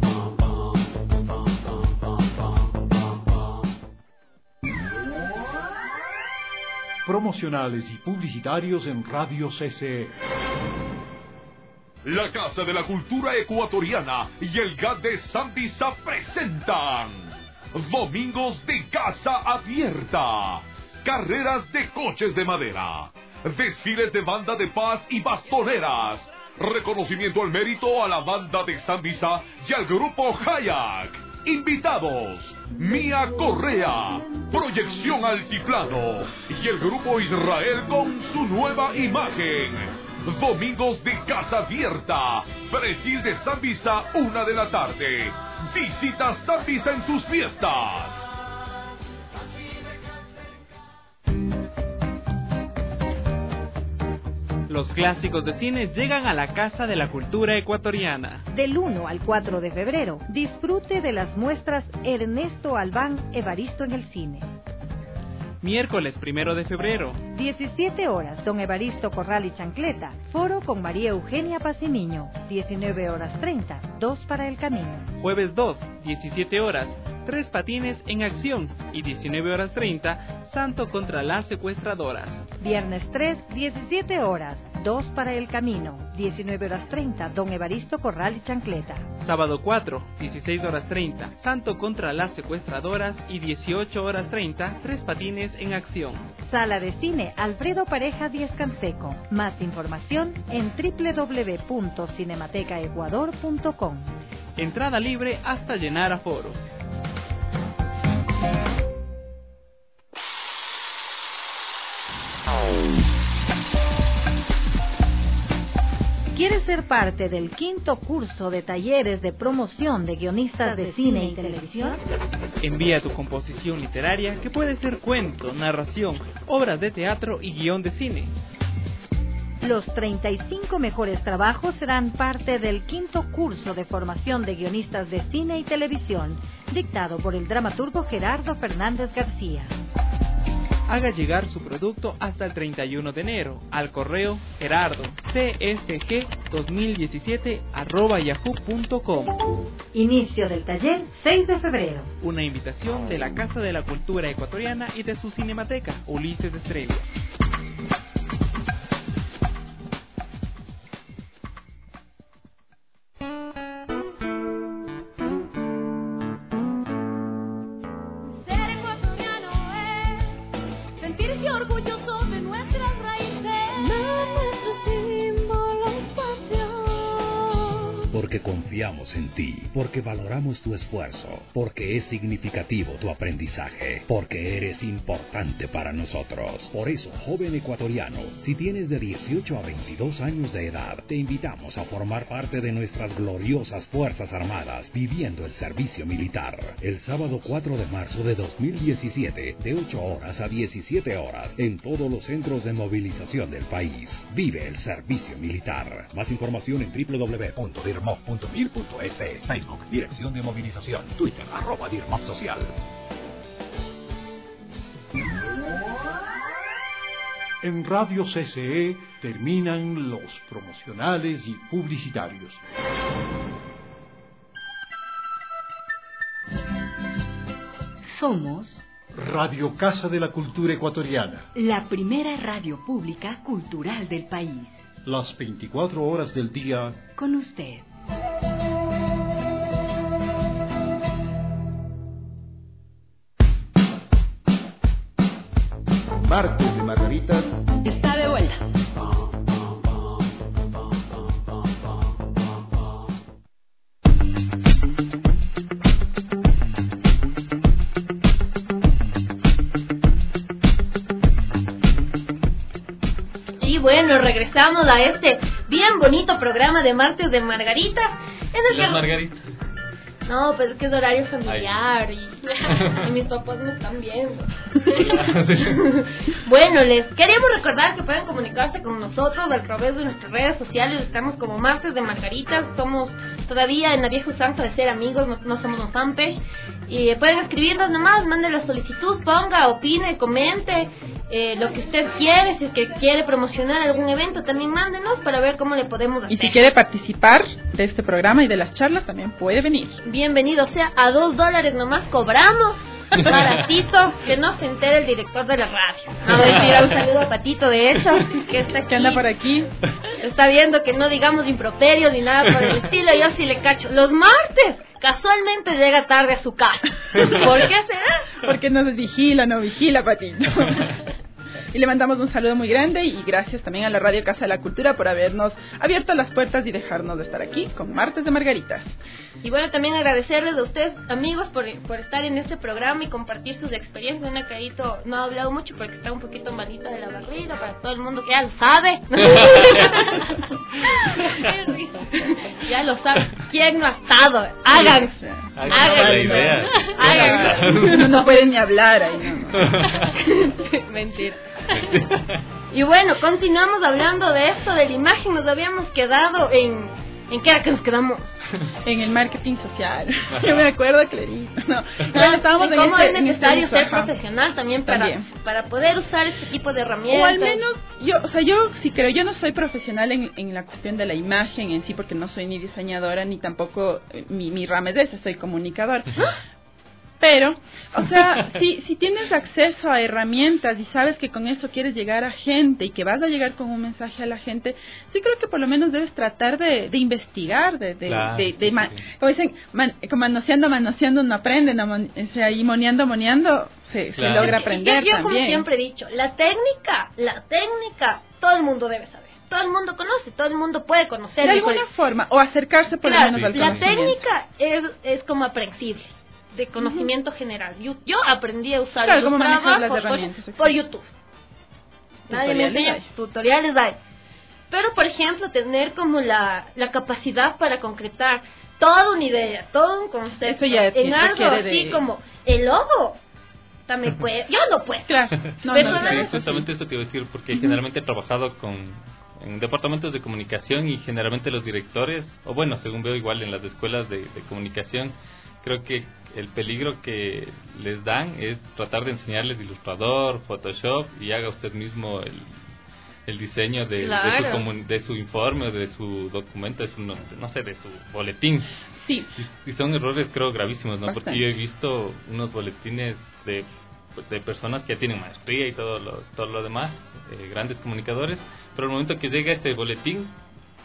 Speaker 1: Promocionales y publicitarios en Radio C C E.
Speaker 11: La Casa de la Cultura Ecuatoriana y el G A D de Sambisa presentan Domingos de Casa Abierta, carreras de coches de madera, desfiles de banda de paz y bastoneras, reconocimiento al mérito a la banda de Sambisa y al grupo Hayak. Invitados, Mía Correa, Proyección Altiplano y el grupo Israel con su nueva imagen. Domingos de Casa Abierta, Pretil de Sambisa, una de la tarde. Visita Sambisa en sus fiestas.
Speaker 12: Los clásicos de cine llegan a la Casa de la Cultura Ecuatoriana.
Speaker 13: Del uno al cuatro de febrero, disfrute de las muestras Ernesto Albán, Evaristo en el cine.
Speaker 12: Miércoles primero de febrero,
Speaker 13: diecisiete horas, Don Evaristo Corral y Chancleta. Foro con María Eugenia Pacimiño. diecinueve horas treinta, Dos para el Camino.
Speaker 12: Jueves dos, diecisiete horas, Tres Patines en Acción. Y diecinueve horas treinta, Santo contra las secuestradoras.
Speaker 13: Viernes tres, diecisiete horas, Dos para el Camino. diecinueve horas treinta, Don Evaristo Corral y Chancleta.
Speaker 12: Sábado cuatro, dieciséis horas treinta, Santo contra las secuestradoras. Y dieciocho horas treinta, Tres Patines en Acción.
Speaker 13: Sala de Cine Alfredo Pareja Díez Canseco. Más información en doble u doble u doble u punto cinemateca ecuador punto com.
Speaker 12: Entrada libre hasta llenar aforo.
Speaker 13: ¿Quieres ser parte del quinto curso de talleres de promoción de guionistas de cine y televisión?
Speaker 12: Envía tu composición literaria, que puede ser cuento, narración, obras de teatro y guión de cine.
Speaker 13: Los treinta y cinco mejores trabajos serán parte del quinto curso de formación de guionistas de cine y televisión, dictado por el dramaturgo Gerardo Fernández García.
Speaker 12: Haga llegar su producto hasta el treinta y uno de enero al correo gerardo c f g dos mil diecisiete arroba yahoo punto com.
Speaker 13: Inicio del taller seis de febrero.
Speaker 12: Una invitación de la Casa de la Cultura Ecuatoriana y de su cinemateca Ulises Estrella.
Speaker 14: porque confiamos en ti, porque valoramos tu esfuerzo, porque es significativo tu aprendizaje, porque eres importante para nosotros. Por eso, joven ecuatoriano, si tienes de dieciocho a veintidós años de edad, te invitamos a formar parte de nuestras gloriosas Fuerzas Armadas, viviendo el servicio militar. El sábado cuatro de marzo de dos mil diecisiete, de ocho horas a diecisiete horas, en todos los centros de movilización del país. Vive el servicio militar. Más información en doble u doble u doble u punto dirmov punto mil punto es. Facebook, Dirección de Movilización. Twitter, arroba Dirmov Social.
Speaker 1: En Radio C C E terminan los promocionales y publicitarios.
Speaker 2: Somos
Speaker 1: Radio Casa de la Cultura Ecuatoriana,
Speaker 2: la primera radio pública cultural del país.
Speaker 1: Las veinticuatro horas del día
Speaker 2: con usted.
Speaker 3: Martes de Margaritas
Speaker 2: está de vuelta.
Speaker 6: Y bueno, regresamos a este bien bonito programa de Martes de Margaritas. En el
Speaker 7: Las
Speaker 6: que...
Speaker 7: margaritas.
Speaker 6: No, pues es que es horario familiar y, y mis papás me están viendo. Bueno, les queríamos recordar que pueden comunicarse con nosotros a través de nuestras redes sociales. Estamos como Martes de Margaritas. Somos todavía en la vieja usanza de ser amigos, no, no somos un fanpage. Y pueden escribirnos nomás, mande la solicitud, ponga, opine, comente eh, lo que usted quiere. Si es que quiere promocionar algún evento, también mándenos para ver cómo le podemos hacer.
Speaker 5: Y si quiere participar de este programa y de las charlas, también puede venir.
Speaker 6: Bienvenido, o sea, a dos dólares nomás cobramos, baratito, que no se entere el director de la radio. No, mentira, un saludo a Patito, de hecho, que está aquí.
Speaker 5: Que anda por aquí.
Speaker 6: Está viendo que no digamos improperios ni nada por el estilo, yo sí le cacho. Los martes, casualmente llega tarde a su casa. ¿Por qué será?
Speaker 5: Porque nos vigila, no vigila, Patito. Y le mandamos un saludo muy grande y gracias también a la Radio Casa de la Cultura por habernos abierto las puertas y dejarnos de estar aquí con Martes de Margaritas.
Speaker 6: Y bueno, también agradecerles a ustedes, amigos, por, por estar en este programa y compartir sus experiencias. Ana Caíto no ha hablado mucho porque está un poquito malita de la barriga, para todo el mundo que ya lo sabe. Ya lo sabe. ¿Quién no ha estado? Háganse. Háganse. Háganse.
Speaker 5: No, no pueden ni hablar ahí. No.
Speaker 6: Mentira. Y bueno, continuamos hablando de esto, de la imagen. Nos habíamos quedado en... ¿En qué era que nos quedamos?
Speaker 5: En el marketing social. Yo me acuerdo clarito. No, no, estábamos
Speaker 6: y cómo
Speaker 5: en
Speaker 6: es
Speaker 5: este,
Speaker 6: necesario
Speaker 5: en este
Speaker 6: ser profesional también para,
Speaker 5: también
Speaker 6: para poder usar este tipo de herramientas.
Speaker 5: O al menos, yo, o sea, yo sí creo, yo no soy profesional en, en la cuestión de la imagen en sí, porque no soy ni diseñadora, ni tampoco, eh, mi, mi rama es de esa, soy comunicadora. Pero, o sea, si, si tienes acceso a herramientas y sabes que con eso quieres llegar a gente y que vas a llegar con un mensaje a la gente, sí creo que por lo menos debes tratar de, de investigar, de, de, claro, de, de, de sí, man, sí. como dicen, man, como manoseando, manoseando uno aprende, no, man, o sea, y moneando, moneando, se, claro. se logra aprender.
Speaker 6: Yo, yo
Speaker 5: también.
Speaker 6: Como siempre he dicho, la técnica, la técnica, todo el mundo debe saber. Todo el mundo conoce, todo el mundo puede conocer.
Speaker 5: De alguna forma, o acercarse por
Speaker 6: claro,
Speaker 5: lo menos al
Speaker 6: la
Speaker 5: conocimiento.
Speaker 6: técnica es, es como aprensible. De conocimiento uh-huh. general. Yo, yo aprendí a usar
Speaker 5: claro,
Speaker 6: los trabajos
Speaker 5: por,
Speaker 6: por YouTube. Nadie me enseña, tutoriales hay. Pero, por ejemplo, tener como la, la capacidad para concretar toda una idea, todo un concepto
Speaker 5: Eso ya
Speaker 6: en algo así
Speaker 5: de...
Speaker 6: como el logo. También puede, yo no puedo.
Speaker 5: Claro, no,
Speaker 7: no, sí, justamente eso te iba a decir, porque uh-huh. generalmente he trabajado con en departamentos de comunicación y generalmente los directores, o bueno, según veo igual en las escuelas de, de comunicación, creo que el peligro que les dan es tratar de enseñarles Illustrator, Photoshop y haga usted mismo el, el diseño de,
Speaker 6: claro.
Speaker 7: de, su comun, de su informe, de su documento, de su, no, no sé, de su boletín.
Speaker 5: Sí.
Speaker 7: Y, y son errores, creo, gravísimos, ¿no?
Speaker 5: Bastante.
Speaker 7: Porque yo he visto unos boletines de, de personas que ya tienen maestría y todo lo, todo lo demás, eh, grandes comunicadores, pero al momento que llega este boletín,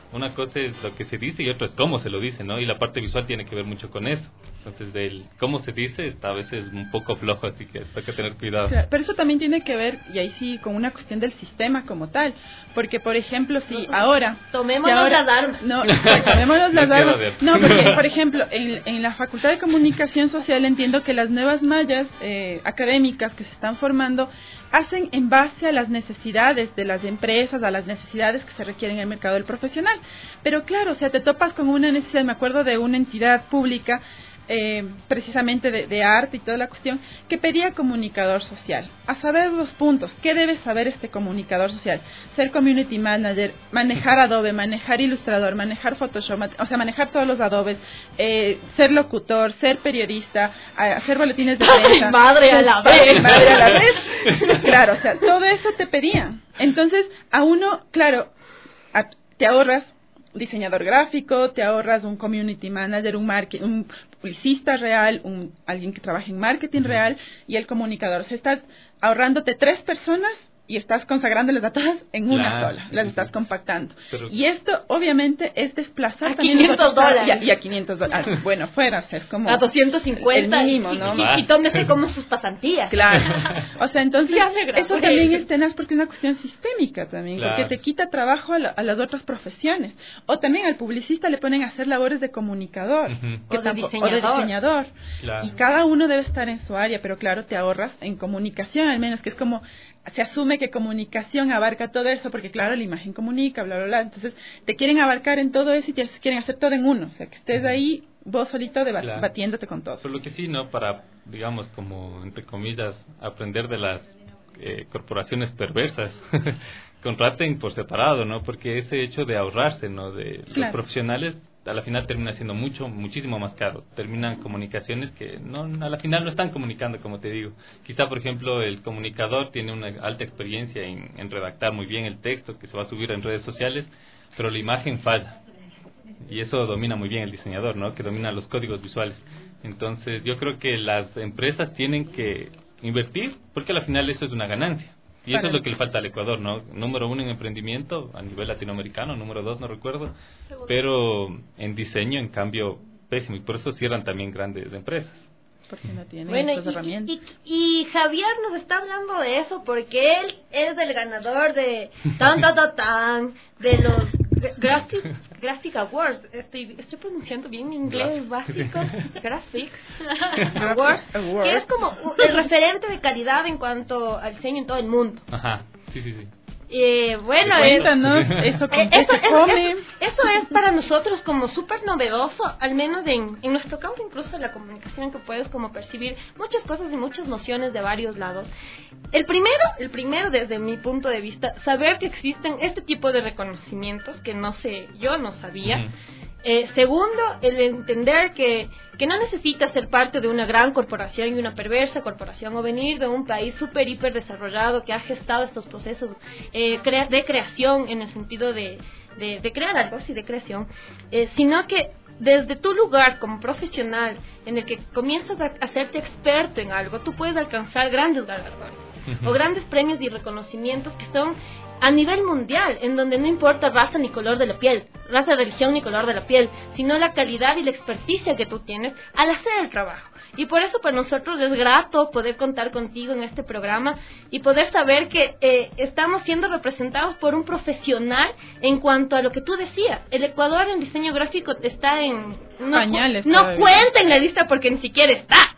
Speaker 7: Una cosa es lo que se dice y otra es cómo se lo dice, ¿no? Y la parte visual tiene que ver mucho con eso. Entonces, del cómo se dice está a veces un poco flojo, así que hay que tener cuidado.
Speaker 5: Claro, pero eso también tiene que ver, y ahí sí, con una cuestión del sistema como tal. Porque, por ejemplo, si ahora...
Speaker 6: Tomémonos
Speaker 5: si ahora,
Speaker 6: las armas.
Speaker 5: No, tomémonos las armas. No, porque, por ejemplo, en, en la Facultad de Comunicación Social entiendo que las nuevas mallas eh, académicas que se están formando hacen en base a las necesidades de las empresas, a las necesidades que se requieren en el mercado del profesional. Pero claro, o sea, te topas con una necesidad, me acuerdo de una entidad pública, eh, precisamente de, de arte y toda la cuestión, que pedía comunicador social. A saber los puntos, ¿qué debe saber este comunicador social? Ser community manager, manejar Adobe, manejar Illustrator, manejar Photoshop, o sea, manejar todos los Adobes, eh, ser locutor, ser periodista, hacer boletines de prensa.
Speaker 6: ¡Ay, madre a la vez!
Speaker 5: ¡Madre a la vez! Claro, o sea, todo eso te pedían. Entonces, a uno, claro, a, te ahorras diseñador gráfico, te ahorras un community manager, un, market, un publicista real, un alguien que trabaje en marketing real y el comunicador. O sea, estás ahorrándote tres personas y estás consagrándoles a todas en una
Speaker 7: claro,
Speaker 5: sola, las
Speaker 7: sí,
Speaker 5: estás
Speaker 7: sí.
Speaker 5: compactando.
Speaker 7: Pero,
Speaker 5: y esto, obviamente, es desplazar
Speaker 6: a
Speaker 5: también
Speaker 6: quinientos dólares.
Speaker 5: Y a, y a quinientos dólares. Bueno, fuera, o sea, es como...
Speaker 6: A doscientos cincuenta.
Speaker 5: El mínimo,
Speaker 6: y,
Speaker 5: ¿no?
Speaker 6: Y, y, y tómese como sus pasantías.
Speaker 5: Claro. O sea, entonces, eso
Speaker 6: gradué.
Speaker 5: también es tenaz porque es una cuestión sistémica también,
Speaker 7: Claro.
Speaker 5: porque te quita trabajo a, la, a las otras profesiones. O también al publicista le ponen a hacer labores de comunicador.
Speaker 7: Uh-huh.
Speaker 5: que
Speaker 6: O de
Speaker 5: tampo-
Speaker 6: diseñador.
Speaker 5: O de diseñador.
Speaker 7: Claro.
Speaker 5: Y cada uno debe estar en su área, pero claro, te ahorras en comunicación, al menos que es como... Se asume que comunicación abarca todo eso, porque claro, la imagen comunica, bla, bla, bla. Entonces, te quieren abarcar en todo eso y te quieren hacer todo en uno. O sea, que estés ahí vos solito deba-
Speaker 7: Claro.
Speaker 5: batiéndote con todo.
Speaker 7: Por lo que sí, ¿no? Para, digamos, como, entre comillas, aprender de las eh, corporaciones perversas, contraten por separado, ¿no? Porque ese hecho de ahorrarse, ¿no? De
Speaker 5: Claro.
Speaker 7: los profesionales, a la final termina siendo mucho, muchísimo más caro. Terminan comunicaciones que no, a la final no están comunicando, como te digo. Quizá, por ejemplo, el comunicador tiene una alta experiencia en, en redactar muy bien el texto que se va a subir en redes sociales, pero la imagen falla. Y eso domina muy bien el diseñador, ¿no? Que domina los códigos visuales. Entonces, yo creo que las empresas tienen que invertir, porque al final eso es una ganancia. Y eso es lo que le falta al Ecuador, ¿no? Número uno en emprendimiento a nivel latinoamericano, número dos no recuerdo, pero en diseño, en cambio, pésimo. Y por eso cierran también grandes empresas.
Speaker 5: Porque no tienen
Speaker 6: Bueno,
Speaker 5: estas
Speaker 6: y,
Speaker 5: herramientas.
Speaker 6: y, y Javier nos está hablando de eso porque él es el ganador de tan tan tan tan de los Graphic, Graphic Awards. Estoy, estoy pronunciando bien mi inglés básico. Graphic Awards, que es como el referente de calidad en cuanto al diseño en todo el mundo.
Speaker 7: Ajá, sí, sí, sí.
Speaker 6: Eh, bueno,
Speaker 5: Cuéntanos,
Speaker 6: es,
Speaker 5: eso con
Speaker 6: eh,
Speaker 5: qué
Speaker 6: eso,
Speaker 5: se
Speaker 6: es,
Speaker 5: come.
Speaker 6: eso, eso es para nosotros como súper novedoso, al menos en, en nuestro campo, incluso en la comunicación, que puedes como percibir muchas cosas y muchas nociones de varios lados. El primero, el primero desde mi punto de vista, saber que existen este tipo de reconocimientos que no sé, yo no sabía.
Speaker 7: Uh-huh.
Speaker 6: Eh, segundo, el entender que, que no necesitas ser parte de una gran corporación y una perversa corporación o venir de un país súper hiper desarrollado que ha gestado estos procesos eh, crea- de creación en el sentido de, de, de crear algo, sí, de creación, eh, sino que desde tu lugar como profesional en el que comienzas a hacerte experto en algo, tú puedes alcanzar grandes galardones
Speaker 7: Uh-huh.
Speaker 6: o grandes premios y reconocimientos que son a nivel mundial, en donde no importa raza ni color de la piel, raza, religión ni color de la piel, sino la calidad y la experticia que tú tienes al hacer el trabajo. Y por eso para nosotros es grato poder contar contigo en este programa y poder saber que eh, estamos siendo representados por un profesional en cuanto a lo que tú decías. El Ecuador en diseño gráfico está en... No,
Speaker 5: Pañales
Speaker 6: no
Speaker 5: todavía.
Speaker 6: cuenta en la lista porque ni siquiera está.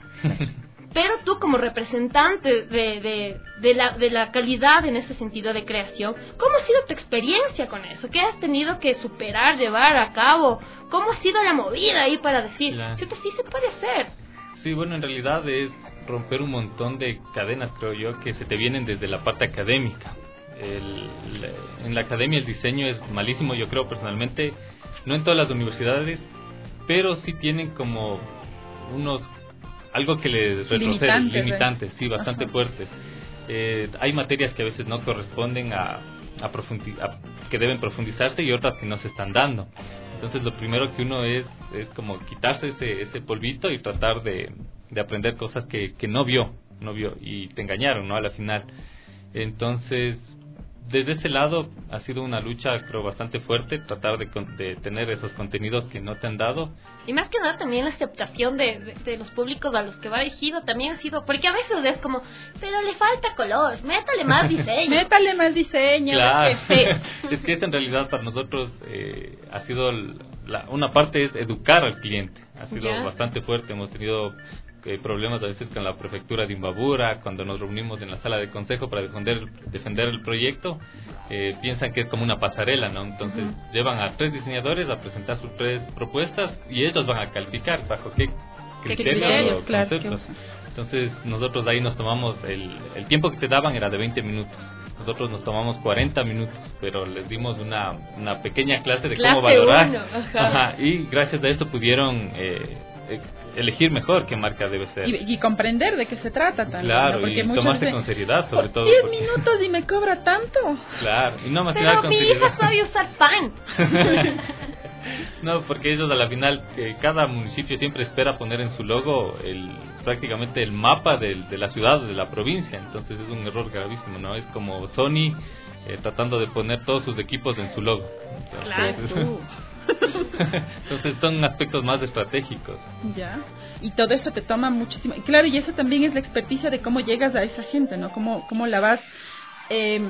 Speaker 6: Pero tú como representante de, de, de, la, de la calidad en ese sentido de creación, ¿cómo ha sido tu experiencia con eso? ¿Qué has tenido que superar, llevar a cabo? ¿Cómo ha sido la movida ahí para decir,
Speaker 7: Claro.
Speaker 6: sí, sí se puede hacer?
Speaker 7: Sí, bueno, en realidad es romper un montón de cadenas, creo yo, que se te vienen desde la parte académica. El, la- en la academia el diseño es malísimo, yo creo personalmente, no en todas las universidades, pero sí tienen como unos algo que les retrocede,
Speaker 5: Limitantes, ¿eh?
Speaker 7: limitantes, sí, bastante
Speaker 5: Ajá.
Speaker 7: fuertes. Eh, hay materias que a veces no corresponden a, a, profundi- a- que deben profundizarse y otras que no se están dando. Entonces lo primero que uno es es como quitarse ese ese polvito y tratar de, de aprender cosas que, que no vio, no vio y te engañaron, ¿no? A la final. Entonces desde ese lado ha sido una lucha, creo, bastante fuerte, tratar de, de tener esos contenidos que no te han dado.
Speaker 6: Y más que nada también la aceptación de, de, de los públicos a los que va dirigido también ha sido, porque a veces es como, pero le falta color, métale más diseño.
Speaker 5: Métale más diseño.
Speaker 7: Claro, es que eso en realidad para nosotros eh, ha sido, la, una parte es educar al cliente, ha sido
Speaker 6: Ya.
Speaker 7: bastante fuerte, hemos tenido eh, problemas a veces con la prefectura de Imbabura, cuando nos reunimos en la sala de consejo para defender, defender el proyecto, eh, piensan que es como una pasarela, ¿no? Entonces uh-huh. llevan a tres diseñadores a presentar sus tres propuestas y ellos van a calificar bajo qué criterios, criterios, claro, conceptos. Entonces nosotros ahí nos tomamos, el, el tiempo que te daban era de veinte minutos. Nosotros nos tomamos cuarenta minutos, pero les dimos una, una pequeña clase de
Speaker 6: clase
Speaker 7: cómo valorar.
Speaker 6: Uno, ajá.
Speaker 7: Ajá, y gracias a eso pudieron eh, elegir mejor qué marca debe ser.
Speaker 5: Y, y comprender de qué se trata también.
Speaker 7: Claro,
Speaker 5: ¿no? Porque
Speaker 7: y tomarse
Speaker 5: veces,
Speaker 7: con seriedad, sobre
Speaker 5: oh,
Speaker 7: todo.
Speaker 5: diez
Speaker 7: porque...
Speaker 5: minutos y me cobra tanto.
Speaker 7: Claro, y no más que
Speaker 6: Pero
Speaker 7: nada con
Speaker 6: mi
Speaker 7: seriedad.
Speaker 6: hija sabe usar pan.
Speaker 7: No, porque ellos a la final, eh, cada municipio siempre espera poner en su logo el prácticamente el mapa de, de la ciudad o de la provincia, entonces es un error gravísimo, ¿no? Es como Sony eh, tratando de poner todos sus equipos en su logo. Entonces,
Speaker 5: claro.
Speaker 7: Entonces son aspectos más estratégicos.
Speaker 5: Ya. Y todo eso te toma muchísimo. Y claro, y eso también es la experticia de cómo llegas a esa gente, ¿no? Cómo, cómo la vas eh,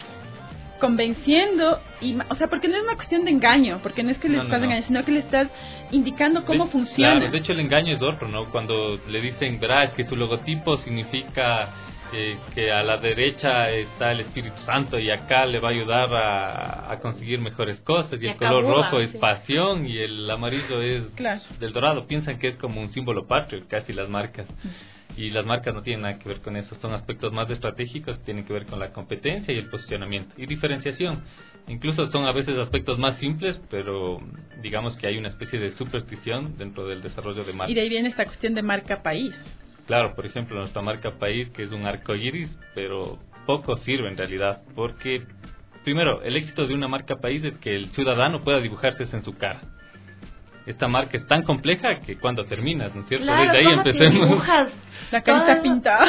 Speaker 5: convenciendo. Y, o sea, porque no es una cuestión de engaño, porque no es que le
Speaker 7: no,
Speaker 5: estás
Speaker 7: no, no.
Speaker 5: engañando, sino que le estás indicando cómo
Speaker 7: de,
Speaker 5: funciona.
Speaker 7: Claro, de hecho el engaño es otro, ¿no? Cuando le dicen, verá, es que su logotipo significa eh, que a la derecha está el Espíritu Santo y acá le va a ayudar a, a conseguir mejores cosas, y, y el color Buda, rojo es sí. pasión y el amarillo es
Speaker 5: claro.
Speaker 7: del dorado. Piensan que es como un símbolo patrio casi las marcas. Y las marcas no tienen nada que ver con eso, son aspectos más estratégicos que tienen que ver con la competencia y el posicionamiento y diferenciación. Incluso son a veces aspectos más simples, pero digamos que hay una especie de superstición dentro del desarrollo de marca.
Speaker 5: Y de ahí viene esta cuestión de marca país.
Speaker 7: Claro, por ejemplo, nuestra marca país, que es un arco iris, pero poco sirve en realidad, porque primero, el éxito de una marca país es que el ciudadano pueda dibujarse en su cara. Esta marca es tan compleja que cuando terminas, ¿no es cierto?
Speaker 6: Claro,
Speaker 7: desde ahí empecemos.
Speaker 5: La carita pintada.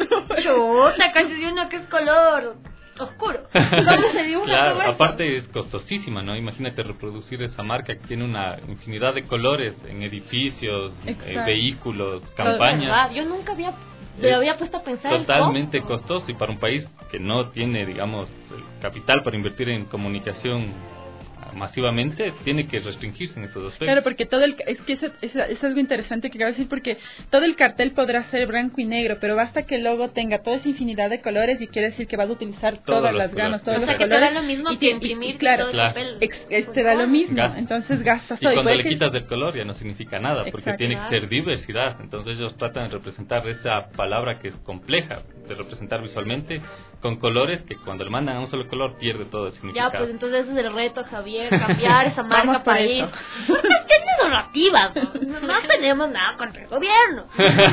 Speaker 6: Chuta, casi uno que es color oscuro. ¿Cómo se dibuja
Speaker 7: claro,
Speaker 6: todo esto?
Speaker 7: aparte es costosísima, ¿no? Imagínate reproducir esa marca que tiene una infinidad de colores en edificios, eh, vehículos, campañas.
Speaker 6: Yo nunca había me había puesto a pensar
Speaker 7: totalmente
Speaker 6: el costo.
Speaker 7: costoso, y para un país que no tiene, digamos, el capital para invertir en comunicación masivamente, tiene que restringirse en estos aspectos.
Speaker 5: Claro, porque todo el es que eso, eso, eso es algo interesante que acabo de decir, porque todo el cartel podrá ser blanco y negro, pero basta que el logo tenga toda esa infinidad de colores y quiere decir que vas a utilizar todos todas las gamas, todos
Speaker 6: o sea,
Speaker 5: los
Speaker 6: que
Speaker 5: colores.
Speaker 6: te da lo mismo
Speaker 5: y
Speaker 6: que imprimir
Speaker 5: y, claro,
Speaker 6: todo
Speaker 7: claro.
Speaker 6: el papel.
Speaker 5: Ex, ex, te da lo mismo,
Speaker 7: Gasta.
Speaker 5: Entonces gastas
Speaker 7: y
Speaker 5: todo.
Speaker 7: cuando le
Speaker 5: que...
Speaker 7: quitas del color ya no significa nada, porque
Speaker 5: Exacto.
Speaker 7: tiene que ser diversidad. Entonces ellos tratan de representar esa palabra que es compleja de representar visualmente con colores que cuando le mandan a un solo color pierde todo el significado.
Speaker 6: Ya, pues entonces ese es el reto, Javier, cambiar esa marca país.
Speaker 5: Eso.
Speaker 6: Cuestiones narrativas, no, no tenemos nada contra el gobierno.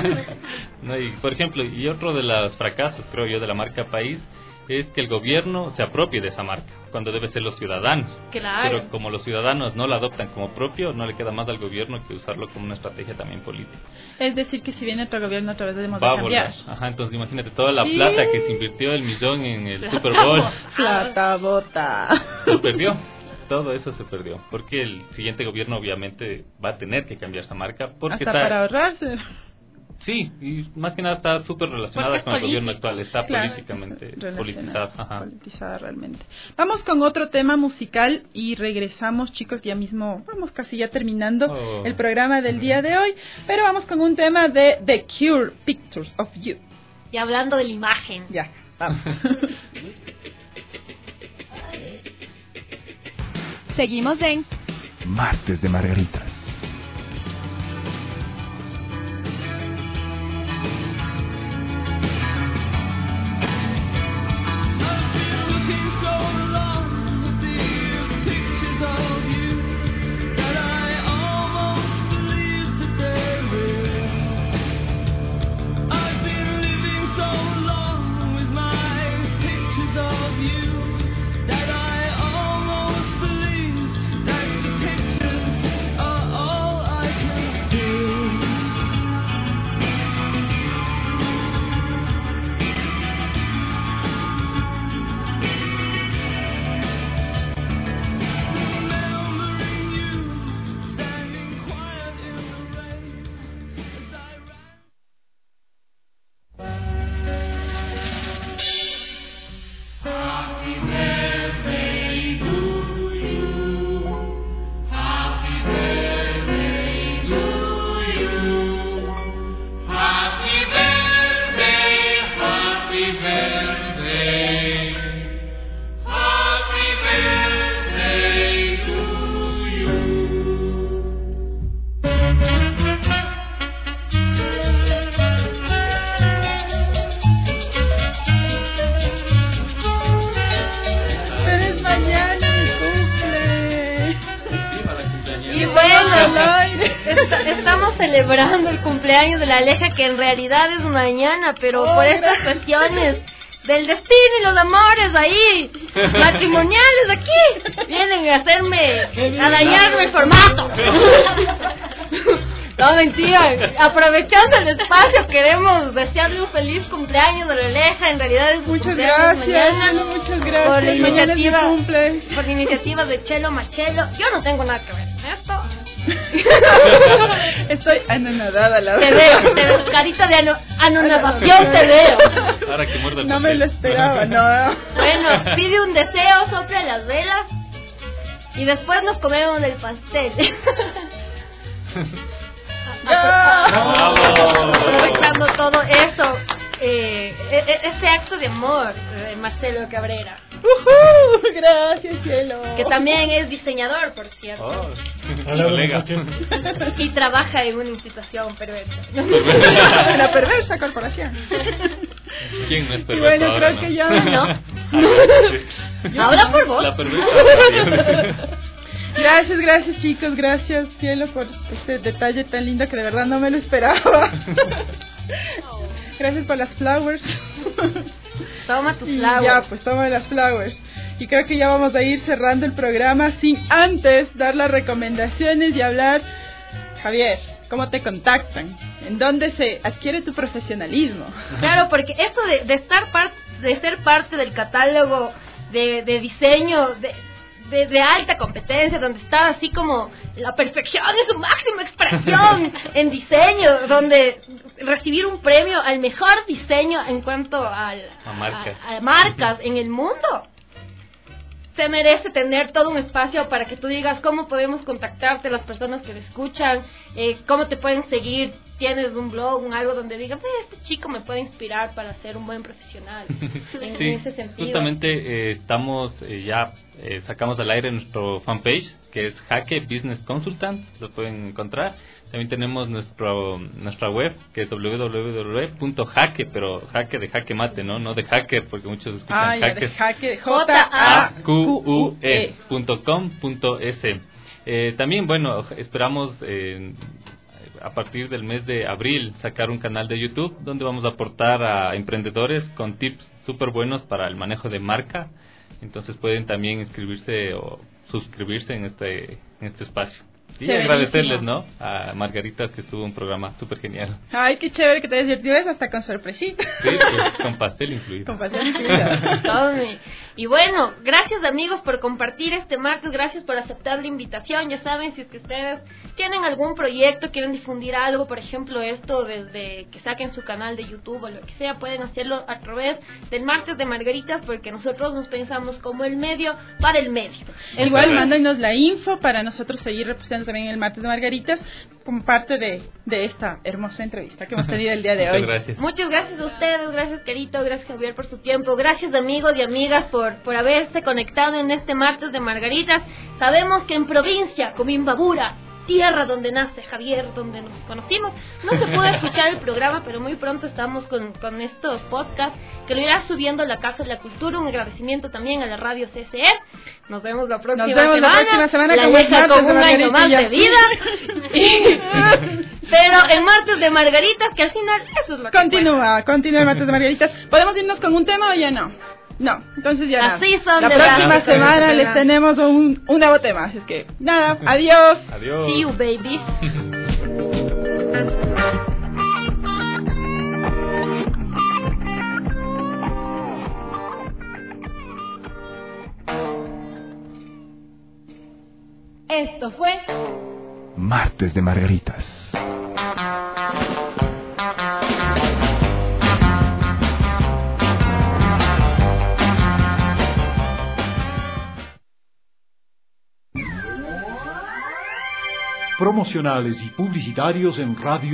Speaker 7: No, y, por ejemplo, y otro de los fracasos, creo yo, de la marca país es que el gobierno se apropie de esa marca, cuando debe ser los ciudadanos.
Speaker 6: Claro.
Speaker 7: Pero como los ciudadanos no la adoptan como propio, no le queda más al gobierno que usarlo como una estrategia también política.
Speaker 5: Es decir, que si viene otro gobierno otra vez debemos
Speaker 7: Va
Speaker 5: de cambiar.
Speaker 7: Ajá, entonces imagínate toda la
Speaker 5: sí.
Speaker 7: plata que se invirtió el millón en el Super Bowl.
Speaker 5: Plata bota.
Speaker 7: Se perdió. Todo eso se perdió, porque el siguiente gobierno obviamente va a tener que cambiar esa marca. Porque
Speaker 5: Hasta
Speaker 7: está...
Speaker 5: para ahorrarse.
Speaker 7: Sí, y más que nada está súper relacionada con el gobierno actual, está
Speaker 5: claro,
Speaker 7: políticamente politizada. Ajá.
Speaker 5: Politizada realmente. Vamos con otro tema musical y regresamos, chicos, ya mismo, vamos casi ya terminando oh. el programa del día de hoy, pero vamos con un tema de The Cure, Pictures of You.
Speaker 6: Y hablando de la imagen.
Speaker 5: Ya, vamos.
Speaker 4: Seguimos en
Speaker 8: Martes de Margaritas.
Speaker 10: That I almost believe that the pictures
Speaker 6: estamos celebrando el cumpleaños de la Aleja, que en realidad es mañana, pero
Speaker 5: Oh,
Speaker 6: por estas cuestiones del destino y los amores ahí, matrimoniales aquí, vienen a hacerme, a dañarme el formato. No, mentira, aprovechando el espacio queremos desearle un feliz cumpleaños a la Aleja. En realidad es
Speaker 5: Muchas
Speaker 6: cumpleaños
Speaker 5: gracias,
Speaker 6: mañana,
Speaker 5: muchas gracias.
Speaker 6: por la
Speaker 5: Mañana es mi
Speaker 6: iniciativa,
Speaker 5: cumple.
Speaker 6: por la iniciativa de Chelo Machelo. Yo no tengo nada que ver con esto.
Speaker 5: Estoy anonadada, la
Speaker 6: Te
Speaker 5: verdad.
Speaker 6: veo, te veo, carita de ano- anonadación te veo.
Speaker 7: Ahora que muerda el
Speaker 5: No me
Speaker 7: papel.
Speaker 5: lo esperaba, no.
Speaker 6: Bueno, pide un deseo, sopla las velas y después nos comemos el pastel.
Speaker 7: ¡Bravo!
Speaker 6: Aprovechando todo eso, eh, e- e- este acto de amor de Marcelo Cabrera,
Speaker 5: Ujú, gracias, cielo.
Speaker 6: que también es diseñador, por cierto,
Speaker 7: Oh,
Speaker 15: Hola,
Speaker 7: colega.
Speaker 15: buenas noches.
Speaker 6: y trabaja en una institución perversa.
Speaker 5: La perversa corporación.
Speaker 7: ¿Quién no es
Speaker 5: Y
Speaker 7: perverso
Speaker 5: bueno,
Speaker 7: ahora,
Speaker 5: creo
Speaker 7: no?
Speaker 5: que ya
Speaker 6: ¿No?
Speaker 7: Ah,
Speaker 6: Habla por vos.
Speaker 7: La perversa.
Speaker 5: Gracias, gracias chicos, gracias cielo por este detalle tan lindo que de verdad no me lo esperaba. Gracias por las flowers.
Speaker 6: Toma tus
Speaker 5: Y
Speaker 6: flowers.
Speaker 5: ya, pues toma las flowers. Y creo que ya vamos a ir cerrando el programa sin antes dar las recomendaciones y hablar. Javier, ¿cómo te contactan? ¿En dónde se adquiere tu profesionalismo?
Speaker 6: Claro, porque eso de, de estar par- de ser parte del catálogo de, de diseño de, de, de alta competencia, donde está así como la perfección de su máxima expresión en diseño, donde recibir un premio al mejor diseño en cuanto al,
Speaker 7: A marcas.
Speaker 6: a- a marcas en el mundo, se merece tener todo un espacio para que tú digas cómo podemos contactarte, las personas que te escuchan, eh, cómo te pueden seguir. Tienes un blog, un algo donde digas, eh, este chico me puede inspirar para ser un buen profesional. En,
Speaker 7: Sí,
Speaker 6: en ese sentido.
Speaker 7: justamente eh, estamos eh, ya eh, sacamos al aire nuestro fanpage, que es Jaque Business Consultants, lo pueden encontrar. También tenemos nuestro nuestra web, que es doble u doble u doble u punto jaque, pero jaque de jaque mate, ¿no? No de hacker, porque muchos escuchan
Speaker 5: Ah, ya, de
Speaker 7: hackers.
Speaker 5: jaque, J A
Speaker 7: Q U E punto com punto es. Eh, también, bueno, esperamos eh, a partir del mes de abril sacar un canal de YouTube donde vamos a aportar a emprendedores con tips súper buenos para el manejo de marca. Entonces pueden también inscribirse o suscribirse en este en este espacio. Y
Speaker 5: Chéverísimo.
Speaker 7: agradecerles, ¿no? A Margarita, que estuvo un programa súper genial.
Speaker 5: Ay, qué chévere que te divertidas hasta con sorpresita.
Speaker 7: Sí, pues, con pastel incluido.
Speaker 5: Con pastel incluido.
Speaker 6: Tome. Y bueno, gracias amigos por compartir este martes, gracias por aceptar la invitación. Ya saben, si es que ustedes tienen algún proyecto, quieren difundir algo, por ejemplo esto desde que saquen su canal de YouTube o lo que sea, pueden hacerlo a través del martes de Margaritas, porque nosotros nos pensamos como el medio para el medio.
Speaker 5: Igual mándanos la info para nosotros seguir reposteando también el martes de Margaritas como parte de, de esta hermosa entrevista que hemos tenido el día de hoy.
Speaker 7: Muchas gracias.
Speaker 6: Muchas gracias a ustedes, gracias Carito, gracias Javier por su tiempo, gracias amigos y amigas por, por haberse conectado en este martes de Margaritas. Sabemos que en provincia, como Imbabura, tierra donde nace Javier, donde nos conocimos, no se pudo escuchar el programa, pero muy pronto estamos con, con estos podcasts que lo irá subiendo la Casa de la Cultura. Un agradecimiento también a la radio C C E. Nos vemos la próxima
Speaker 5: Nos vemos
Speaker 6: semana.
Speaker 5: la próxima semana
Speaker 6: La
Speaker 5: con el
Speaker 6: Aleja
Speaker 5: martes
Speaker 6: con
Speaker 5: de
Speaker 6: un año más
Speaker 5: Margaritas.
Speaker 6: de vida. Pero en martes de Margaritas, que al final eso es lo que
Speaker 5: Continúa, continúa el martes de Margaritas. ¿Podemos irnos con un tema o ya no? No, entonces ya
Speaker 6: Así
Speaker 5: nada.
Speaker 6: son
Speaker 5: La
Speaker 6: de
Speaker 5: próxima
Speaker 6: las-
Speaker 5: semana
Speaker 6: de
Speaker 5: les
Speaker 6: las-
Speaker 5: tenemos un, un nuevo tema, así es que nada, adiós.
Speaker 7: Adiós.
Speaker 6: See you, baby.
Speaker 4: Esto fue
Speaker 8: Martes de Margaritas.
Speaker 1: Promocionales y publicitarios en Radio